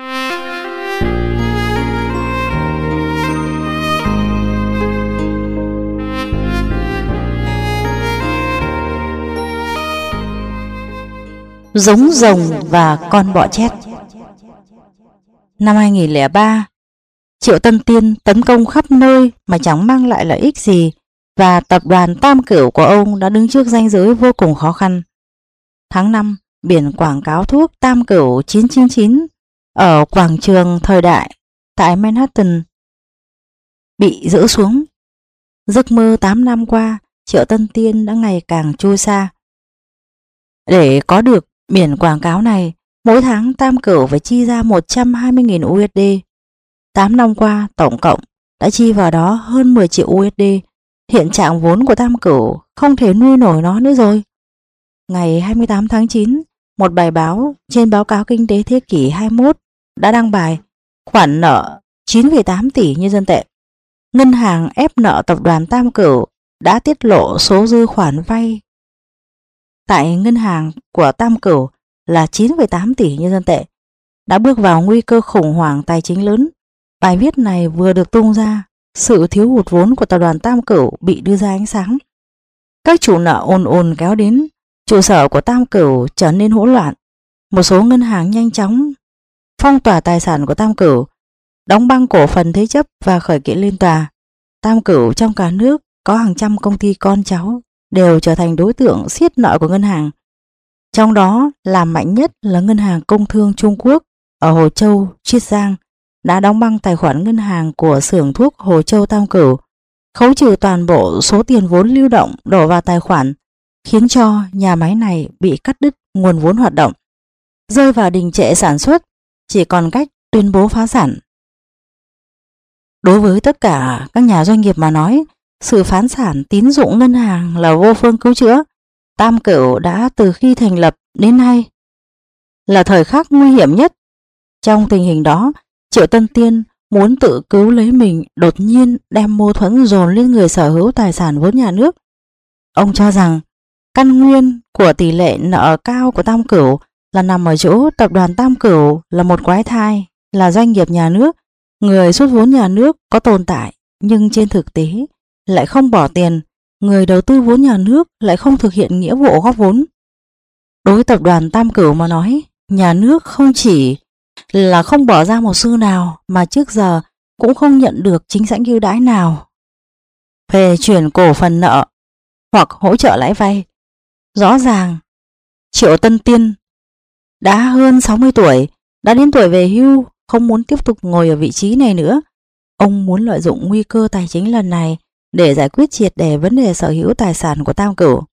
Giống rồng và con bọ chét. Năm hai nghìn lẻ ba, Triệu Tân Tiên tấn công khắp nơi mà chẳng mang lại lợi ích gì, và tập đoàn Tam Cửu của ông đã đứng trước ranh giới vô cùng khó khăn. Tháng năm, biển quảng cáo thuốc Tam Cửu chín chín chín ở quảng trường Thời Đại tại Manhattan bị giỡ xuống. Giấc mơ tám năm qua, Triệu Tân Tiên đã ngày càng trôi xa. Để có được biển quảng cáo này, mỗi tháng Tam Cửu phải chi ra một trăm hai mươi nghìn u ét đê. tám năm qua, tổng cộng đã chi vào đó hơn mười triệu u ét đê. Hiện trạng vốn của Tam Cửu không thể nuôi nổi nó nữa rồi. Ngày hai mươi tám tháng chín, một bài báo trên báo cáo kinh tế thế kỷ hai mươi mốt đã đăng bài khoản nợ chín phẩy tám tỷ nhân dân tệ. Ngân hàng ép nợ tập đoàn Tam Cửu đã tiết lộ số dư khoản vay tại ngân hàng của Tam Cửu là chín phẩy tám tỷ nhân dân tệ, đã bước vào nguy cơ khủng hoảng tài chính lớn. Bài viết này vừa được tung ra, sự thiếu hụt vốn của tập đoàn Tam Cửu bị đưa ra ánh sáng. Các chủ nợ ồn ồn kéo đến, trụ sở của Tam Cửu trở nên hỗn loạn. Một số ngân hàng nhanh chóng phong tỏa tài sản của Tam Cửu, đóng băng cổ phần thế chấp và khởi kiện lên tòa. Tam Cửu trong cả nước có hàng trăm công ty con cháu đều trở thành đối tượng siết nợ của ngân hàng. Trong đó làm mạnh nhất là Ngân hàng Công thương Trung Quốc ở Hồ Châu, Chiết Giang đã đóng băng tài khoản ngân hàng của xưởng thuốc Hồ Châu Tam Cửu, khấu trừ toàn bộ số tiền vốn lưu động đổ vào tài khoản, khiến cho nhà máy này bị cắt đứt nguồn vốn hoạt động, rơi vào đình trệ sản xuất, chỉ còn cách tuyên bố phá sản. Đối với tất cả các nhà doanh nghiệp mà nói, sự phá sản tín dụng ngân hàng là vô phương cứu chữa. Tam Cửu đã từ khi thành lập đến nay là thời khắc nguy hiểm nhất. Trong tình hình đó, Triệu Tân Tiên muốn tự cứu lấy mình, đột nhiên đem mâu thuẫn dồn lên người sở hữu tài sản vốn nhà nước. Ông cho rằng căn nguyên của tỷ lệ nợ cao của Tam Cửu là nằm ở chỗ tập đoàn Tam Cửu là một quái thai, là doanh nghiệp nhà nước, người xuất vốn nhà nước có tồn tại nhưng trên thực tế lại không bỏ tiền, người đầu tư vốn nhà nước lại không thực hiện nghĩa vụ góp vốn. Đối với tập đoàn Tam Cửu mà nói, nhà nước không chỉ là không bỏ ra một xu nào mà trước giờ cũng không nhận được chính sách ưu đãi nào về chuyển cổ phần nợ hoặc hỗ trợ lãi vay. Rõ ràng Triệu Tân Tiên đã hơn sáu mươi tuổi, đã đến tuổi về hưu, không muốn tiếp tục ngồi ở vị trí này nữa. Ông muốn lợi dụng nguy cơ tài chính lần này để giải quyết triệt để vấn đề sở hữu tài sản của Tam Cửu.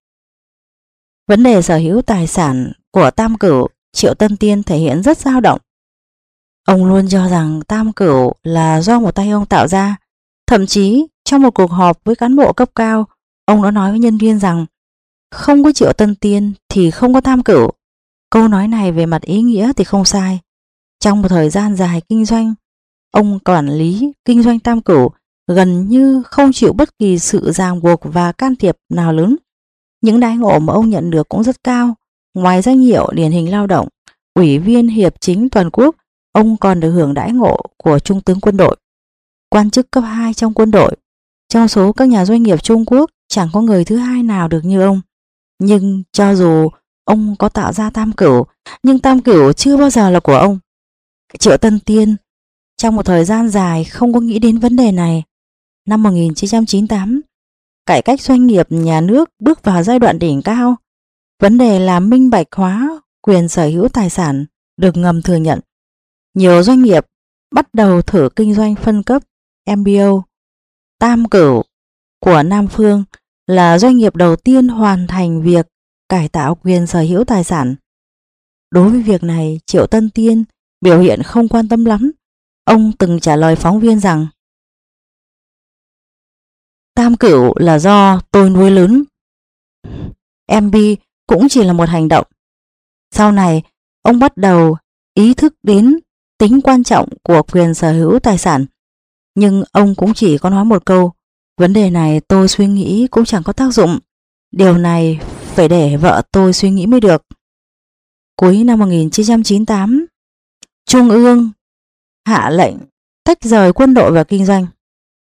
Vấn đề sở hữu tài sản của Tam Cửu, Triệu Tân Tiên thể hiện rất dao động. Ông luôn cho rằng Tam Cửu là do một tay ông tạo ra. Thậm chí trong một cuộc họp với cán bộ cấp cao, ông đã nói với nhân viên rằng không có Triệu Tân Tiên thì không có Tam Cửu. Câu nói này về mặt ý nghĩa thì không sai. Trong một thời gian dài kinh doanh, ông quản lý kinh doanh Tam Cửu gần như không chịu bất kỳ sự ràng buộc và can thiệp nào lớn. Những đãi ngộ mà ông nhận được cũng rất cao. Ngoài danh hiệu điển hình lao động, ủy viên hiệp chính toàn quốc, ông còn được hưởng đãi ngộ của trung tướng quân đội, quan chức cấp hai trong quân đội. Trong số các nhà doanh nghiệp Trung Quốc, chẳng có người thứ hai nào được như ông. Nhưng cho dù ông có tạo ra Tam Cửu, nhưng Tam Cửu chưa bao giờ là của ông. Triệu Tân Tiên trong một thời gian dài không có nghĩ đến vấn đề này. Năm một nghìn chín trăm chín mươi tám, cải cách doanh nghiệp nhà nước bước vào giai đoạn đỉnh cao. Vấn đề là minh bạch hóa quyền sở hữu tài sản được ngầm thừa nhận. Nhiều doanh nghiệp bắt đầu thử kinh doanh phân cấp em bê ô. Tam Cửu của Nam Phương là doanh nghiệp đầu tiên hoàn thành việc cải tạo quyền sở hữu tài sản. Đối với việc này, Triệu Tân Tiên biểu hiện không quan tâm lắm. Ông từng trả lời phóng viên rằng Tam Cửu là do tôi nuôi lớn, em bê cũng chỉ là một hành động. Sau này, ông bắt đầu ý thức đến tính quan trọng của quyền sở hữu tài sản. Nhưng ông cũng chỉ có nói một câu: vấn đề này tôi suy nghĩ cũng chẳng có tác dụng. Điều này phải để vợ tôi suy nghĩ mới được. Cuối năm một nghìn chín trăm chín mươi tám, Trung ương hạ lệnh tách rời quân đội và kinh doanh.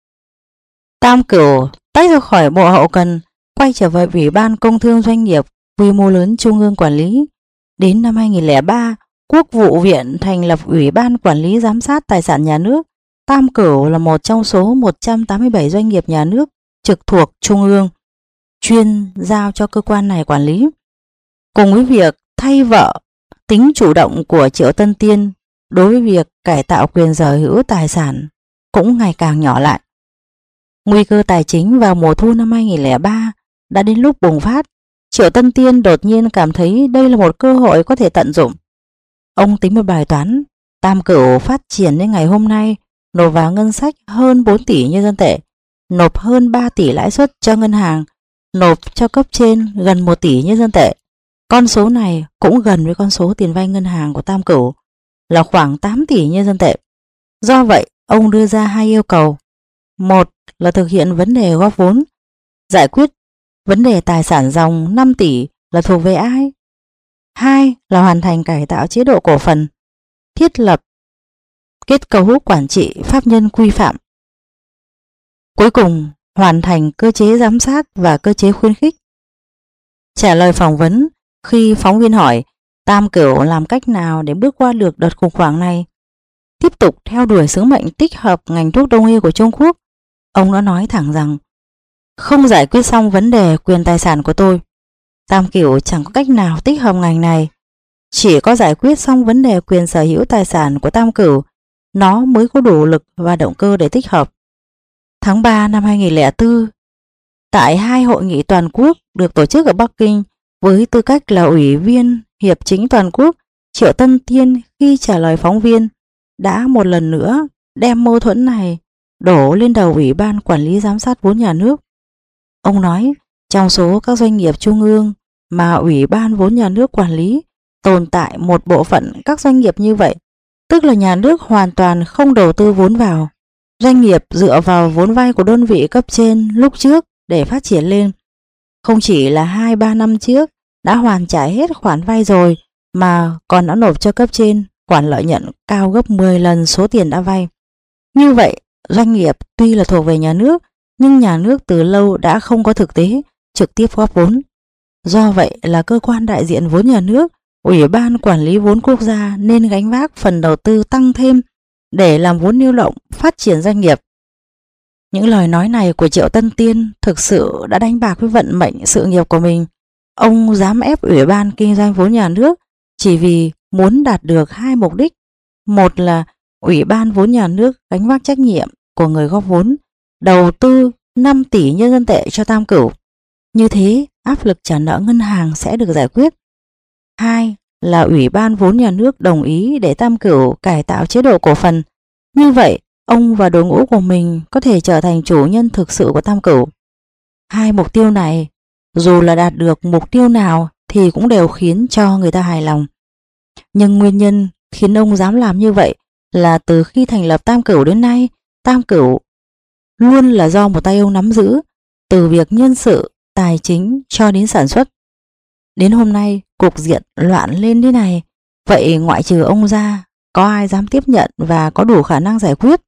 Tam Cửu tách ra khỏi Bộ Hậu Cần, quay trở về Ủy ban Công thương Doanh nghiệp quy mô lớn Trung ương quản lý. Đến năm hai nghìn không trăm lẻ ba, Quốc vụ viện thành lập Ủy ban Quản lý Giám sát Tài sản Nhà nước. Tam Cửu là một trong số một trăm tám mươi bảy doanh nghiệp nhà nước trực thuộc Trung ương, chuyên giao cho cơ quan này quản lý. Cùng với việc thay vợ, tính chủ động của Triệu Tân Tiên đối với việc cải tạo quyền sở hữu tài sản cũng ngày càng nhỏ lại. Nguy cơ tài chính vào mùa thu năm hai nghìn không trăm lẻ ba đã đến lúc bùng phát. Triệu Tân Tiên đột nhiên cảm thấy đây là một cơ hội có thể tận dụng. Ông tính một bài toán: Tam Cửu phát triển đến ngày hôm nay, nộp vào ngân sách hơn bốn tỷ nhân dân tệ, nộp hơn ba tỷ lãi suất cho ngân hàng, nộp cho cấp trên gần một tỷ nhân dân tệ. Con số này cũng gần với con số tiền vay ngân hàng của Tam Cửu là khoảng tám tỷ nhân dân tệ. Do vậy, ông đưa ra hai yêu cầu. Một là thực hiện vấn đề góp vốn, giải quyết vấn đề tài sản ròng năm tỷ là thuộc về ai. Hai là hoàn thành cải tạo chế độ cổ phần, thiết lập kết cấu quản trị pháp nhân quy phạm. Cuối cùng, hoàn thành cơ chế giám sát và cơ chế khuyến khích. Trả lời phỏng vấn, khi phóng viên hỏi Tam Cửu làm cách nào để bước qua được đợt khủng hoảng này, tiếp tục theo đuổi sứ mệnh tích hợp ngành thuốc đông y của Trung Quốc, ông đã nói thẳng rằng: không giải quyết xong vấn đề quyền tài sản của tôi, Tam Cửu chẳng có cách nào tích hợp ngành này. Chỉ có giải quyết xong vấn đề quyền sở hữu tài sản của Tam Cửu, nó mới có đủ lực và động cơ để tích hợp. Tháng ba năm hai nghìn không trăm lẻ bốn, tại hai hội nghị toàn quốc được tổ chức ở Bắc Kinh với tư cách là Ủy viên Hiệp chính Toàn quốc, Triệu Tân Tiên khi trả lời phóng viên đã một lần nữa đem mâu thuẫn này đổ lên đầu Ủy ban Quản lý Giám sát vốn nhà nước. Ông nói trong số các doanh nghiệp trung ương mà Ủy ban vốn nhà nước quản lý tồn tại một bộ phận các doanh nghiệp như vậy, tức là nhà nước hoàn toàn không đầu tư vốn vào. Doanh nghiệp dựa vào vốn vay của đơn vị cấp trên lúc trước để phát triển lên. Không chỉ là hai ba năm trước đã hoàn trả hết khoản vay rồi, mà còn đã nộp cho cấp trên khoản lợi nhuận cao gấp mười lần số tiền đã vay. Như vậy, doanh nghiệp tuy là thuộc về nhà nước, nhưng nhà nước từ lâu đã không có thực tế trực tiếp góp vốn. Do vậy là cơ quan đại diện vốn nhà nước, Ủy ban Quản lý vốn quốc gia nên gánh vác phần đầu tư tăng thêm để làm vốn lưu động phát triển doanh nghiệp. Những lời nói này của Triệu Tân Tiên thực sự đã đánh bạc với vận mệnh sự nghiệp của mình. Ông dám ép Ủy ban Kinh doanh vốn nhà nước chỉ vì muốn đạt được hai mục đích. Một là Ủy ban vốn nhà nước gánh vác trách nhiệm của người góp vốn, đầu tư năm tỷ nhân dân tệ cho Tam Cửu. Như thế, áp lực trả nợ ngân hàng sẽ được giải quyết. Hai là Ủy ban vốn nhà nước đồng ý để Tam Cửu cải tạo chế độ cổ phần. Như vậy, ông và đội ngũ của mình có thể trở thành chủ nhân thực sự của Tam Cửu. Hai mục tiêu này, dù là đạt được mục tiêu nào thì cũng đều khiến cho người ta hài lòng. Nhưng nguyên nhân khiến ông dám làm như vậy là từ khi thành lập Tam Cửu đến nay, Tam Cửu luôn là do một tay ông nắm giữ, từ việc nhân sự, tài chính cho đến sản xuất. Đến hôm nay, cục diện loạn lên thế này, vậy ngoại trừ ông ra, có ai dám tiếp nhận và có đủ khả năng giải quyết?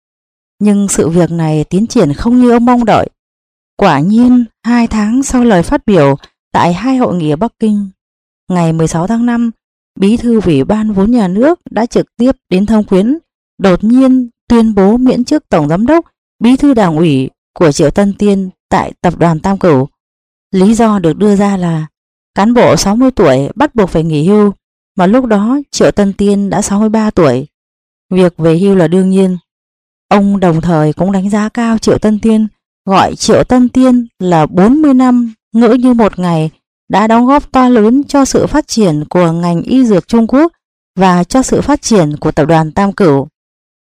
Nhưng sự việc này tiến triển không như ông mong đợi. Quả nhiên, hai tháng sau lời phát biểu tại hai hội nghị ở Bắc Kinh, ngày mười sáu tháng năm, Bí thư Ủy ban vốn nhà nước đã trực tiếp đến Thâm Quyến, đột nhiên tuyên bố miễn chức Tổng Giám đốc, Bí thư Đảng ủy của Triệu Tân Tiên tại Tập đoàn Tam Cửu. Lý do được đưa ra là cán bộ sáu mươi tuổi bắt buộc phải nghỉ hưu, mà lúc đó Triệu Tân Tiên đã sáu mươi ba tuổi. Việc về hưu là đương nhiên. Ông đồng thời cũng đánh giá cao Triệu Tân Tiên, gọi Triệu Tân Tiên là bốn mươi năm ngỡ như một ngày, đã đóng góp to lớn cho sự phát triển của ngành y dược Trung Quốc và cho sự phát triển của tập đoàn Tam Cửu.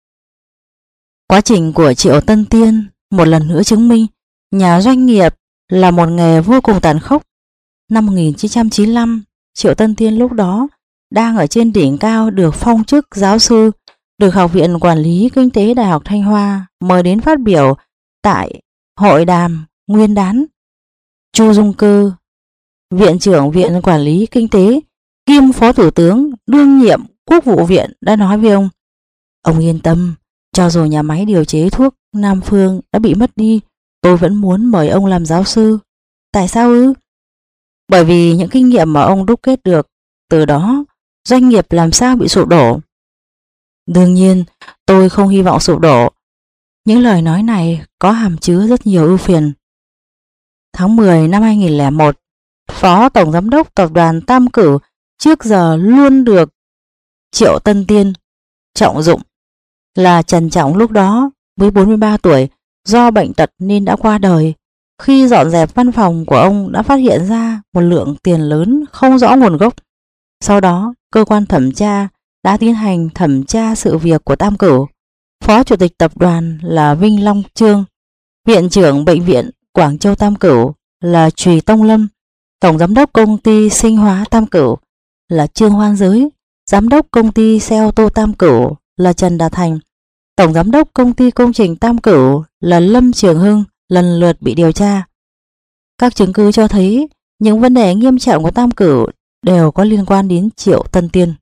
Quá trình của Triệu Tân Tiên một lần nữa chứng minh nhà doanh nghiệp là một nghề vô cùng tàn khốc. Năm một nghìn chín trăm chín mươi lăm, Triệu Tân Tiên lúc đó đang ở trên đỉnh cao được phong chức giáo sư, được Học viện Quản lý Kinh tế Đại học Thanh Hoa mời đến phát biểu tại hội đàm nguyên đán. Chu Dung Cơ, Viện trưởng Viện Quản lý Kinh tế kiêm Phó Thủ tướng đương nhiệm Quốc vụ viện đã nói với ông: "Ông yên tâm, cho dù nhà máy điều chế thuốc Nam Phương đã bị mất đi, tôi vẫn muốn mời ông làm giáo sư." Tại sao ư? Bởi vì những kinh nghiệm mà ông đúc kết được, từ đó doanh nghiệp làm sao bị sụp đổ. Đương nhiên, tôi không hy vọng sụp đổ. Những lời nói này có hàm chứa rất nhiều ưu phiền. Tháng mười năm hai nghìn lẻ một, Phó Tổng Giám đốc Tập đoàn Tam Cửu trước giờ luôn được Triệu Tân Tiên trọng dụng là Trần Trọng, lúc đó mới bốn mươi ba tuổi, do bệnh tật nên đã qua đời. Khi dọn dẹp văn phòng của ông đã phát hiện ra một lượng tiền lớn không rõ nguồn gốc. Sau đó, cơ quan thẩm tra đã tiến hành thẩm tra sự việc của Tam Cửu. Phó Chủ tịch tập đoàn là Vinh Long Trương, Viện trưởng Bệnh viện Quảng Châu Tam Cửu là Trùy Tông Lâm, Tổng Giám đốc Công ty Sinh hóa Tam Cửu là Trương Hoan Giới, Giám đốc Công ty Xe ô tô Tam Cửu là Trần Đạt Thành, Tổng Giám đốc Công ty Công trình Tam Cửu là Lâm Trường Hưng lần lượt bị điều tra. Các chứng cứ cho thấy những vấn đề nghiêm trọng của Tam Cửu đều có liên quan đến Triệu Tân Tiên.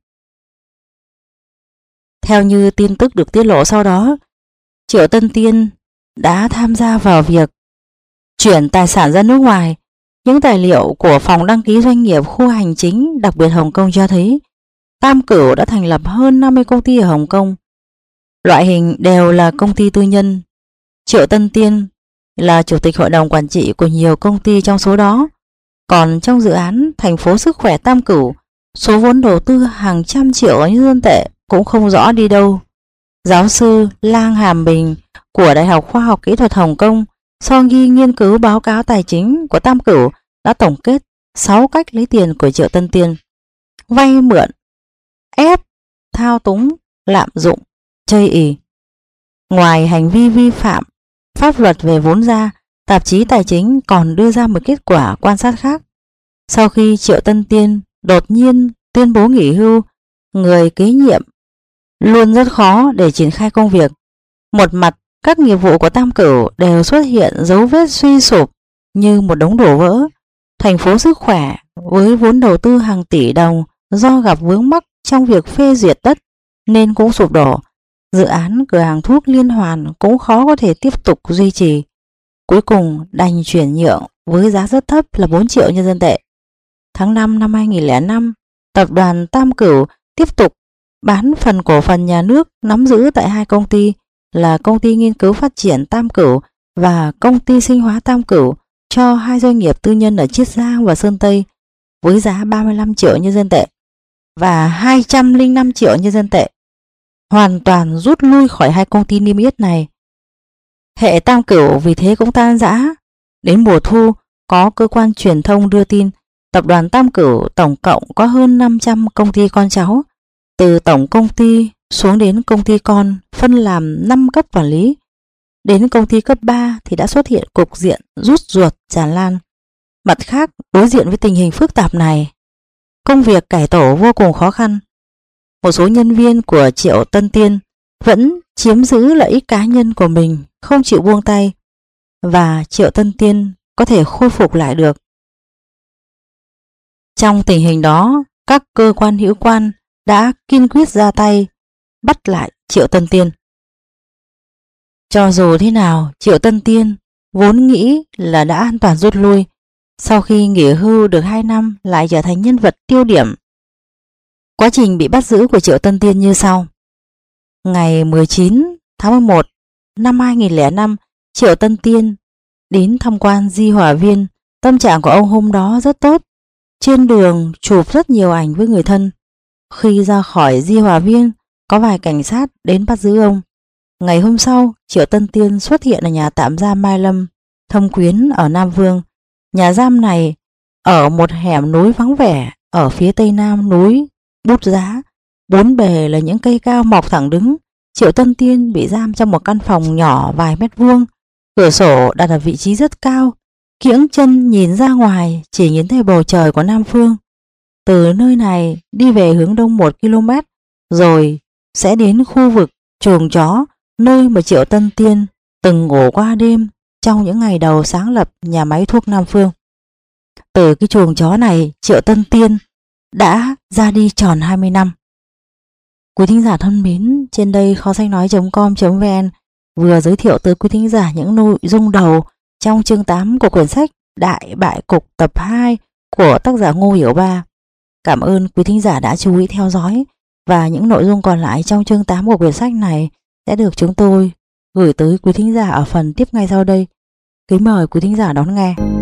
Theo như tin tức được tiết lộ sau đó, Triệu Tân Tiên đã tham gia vào việc chuyển tài sản ra nước ngoài. Những tài liệu của Phòng Đăng ký Doanh nghiệp Khu Hành chính đặc biệt Hồng Kông cho thấy Tam Cửu đã thành lập hơn năm mươi công ty ở Hồng Kông. Loại hình đều là công ty tư nhân. Triệu Tân Tiên là chủ tịch hội đồng quản trị của nhiều công ty trong số đó. Còn trong dự án thành phố Sức khỏe Tam Cửu, số vốn đầu tư hàng trăm triệu nhân dân tệ cũng không rõ đi đâu. Giáo sư Lang Hàm Bình của Đại học Khoa học Kỹ thuật Hồng Kông sau khi nghiên cứu báo cáo tài chính của Tam Cửu đã tổng kết sáu cách lấy tiền của Triệu Tân Tiên: vay mượn, ép, thao túng, lạm dụng, chây ỳ. Ngoài hành vi vi phạm pháp luật về vốn ra, tạp chí tài chính còn đưa ra một kết quả quan sát khác. Sau khi Triệu Tân Tiên đột nhiên tuyên bố nghỉ hưu, người kế nhiệm luôn rất khó để triển khai công việc. Một mặt, các nghiệp vụ của Tam Cửu đều xuất hiện dấu vết suy sụp như một đống đổ vỡ. Thành phố Sức khỏe với vốn đầu tư hàng tỷ đồng do gặp vướng mắc trong việc phê duyệt đất nên cũng sụp đổ. Dự án cửa hàng thuốc Liên Hoàn cũng khó có thể tiếp tục duy trì. Cuối cùng đành chuyển nhượng với giá rất thấp là bốn triệu nhân dân tệ. Tháng năm năm hai nghìn lẻ năm, tập đoàn Tam Cửu tiếp tục bán phần cổ phần nhà nước nắm giữ tại hai công ty là Công ty Nghiên cứu Phát triển Tam Cửu và Công ty Sinh hóa Tam Cửu cho hai doanh nghiệp tư nhân ở Chiết Giang và Sơn Tây với giá ba mươi lăm triệu nhân dân tệ và hai trăm lẻ năm triệu nhân dân tệ, hoàn toàn rút lui khỏi hai công ty niêm yết này. Hệ Tam Cửu vì thế cũng tan rã. Đến mùa thu, có cơ quan truyền thông đưa tin tập đoàn Tam Cửu tổng cộng có hơn năm trăm công ty con cháu, từ tổng công ty xuống đến công ty con phân làm năm cấp quản lý. Đến công ty cấp ba thì đã xuất hiện cục diện rút ruột tràn lan. Mặt khác, đối diện với tình hình phức tạp này, công việc cải tổ vô cùng khó khăn. Một số nhân viên của Triệu Tân Tiên vẫn chiếm giữ lợi ích cá nhân của mình, không chịu buông tay, và Triệu Tân Tiên có thể khôi phục lại được. Trong tình hình đó, các cơ quan hữu quan đã kiên quyết ra tay bắt lại Triệu Tân Tiên. Cho dù thế nào, Triệu Tân Tiên vốn nghĩ là đã an toàn rút lui, sau khi nghỉ hưu được hai năm lại trở thành nhân vật tiêu điểm. Quá trình bị bắt giữ của Triệu Tân Tiên như sau. Ngày mười chín tháng mười một năm hai nghìn lẻ năm, Triệu Tân Tiên đến tham quan Di Hòa Viên. Tâm trạng của ông hôm đó rất tốt. Trên đường chụp rất nhiều ảnh với người thân. Khi ra khỏi Di Hòa Viên, có vài cảnh sát đến bắt giữ ông. Ngày hôm sau, Triệu Tân Tiên xuất hiện ở nhà tạm giam Mai Lâm, Thâm Quyến ở Nam Vương. Nhà giam này ở một hẻm núi vắng vẻ ở phía tây nam núi Bút Giá. Bốn bề là những cây cao mọc thẳng đứng. Triệu Tân Tiên bị giam trong một căn phòng nhỏ vài mét vuông. Cửa sổ đặt ở vị trí rất cao. kiễng chân nhìn ra ngoài, chỉ nhìn thấy bầu trời của Nam Phương. Từ nơi này đi về hướng đông một ki lô mét, rồi sẽ đến khu vực chuồng chó, nơi mà Triệu Tân Tiên từng ngủ qua đêm trong những ngày đầu sáng lập nhà máy thuốc Nam Phương. Từ cái chuồng chó này, Triệu Tân Tiên đã ra đi tròn hai mươi năm. Quý thính giả thân mến, trên đây kho sách nói chấm com chấm vn vừa giới thiệu tới quý thính giả những nội dung đầu trong chương tám của quyển sách Đại Bại Cục tập hai của tác giả Ngô Hiểu Ba. Cảm ơn quý thính giả đã chú ý theo dõi, và những nội dung còn lại trong chương tám của quyển sách này sẽ được chúng tôi gửi tới quý thính giả ở phần tiếp ngay sau đây. Kính mời quý thính giả đón nghe.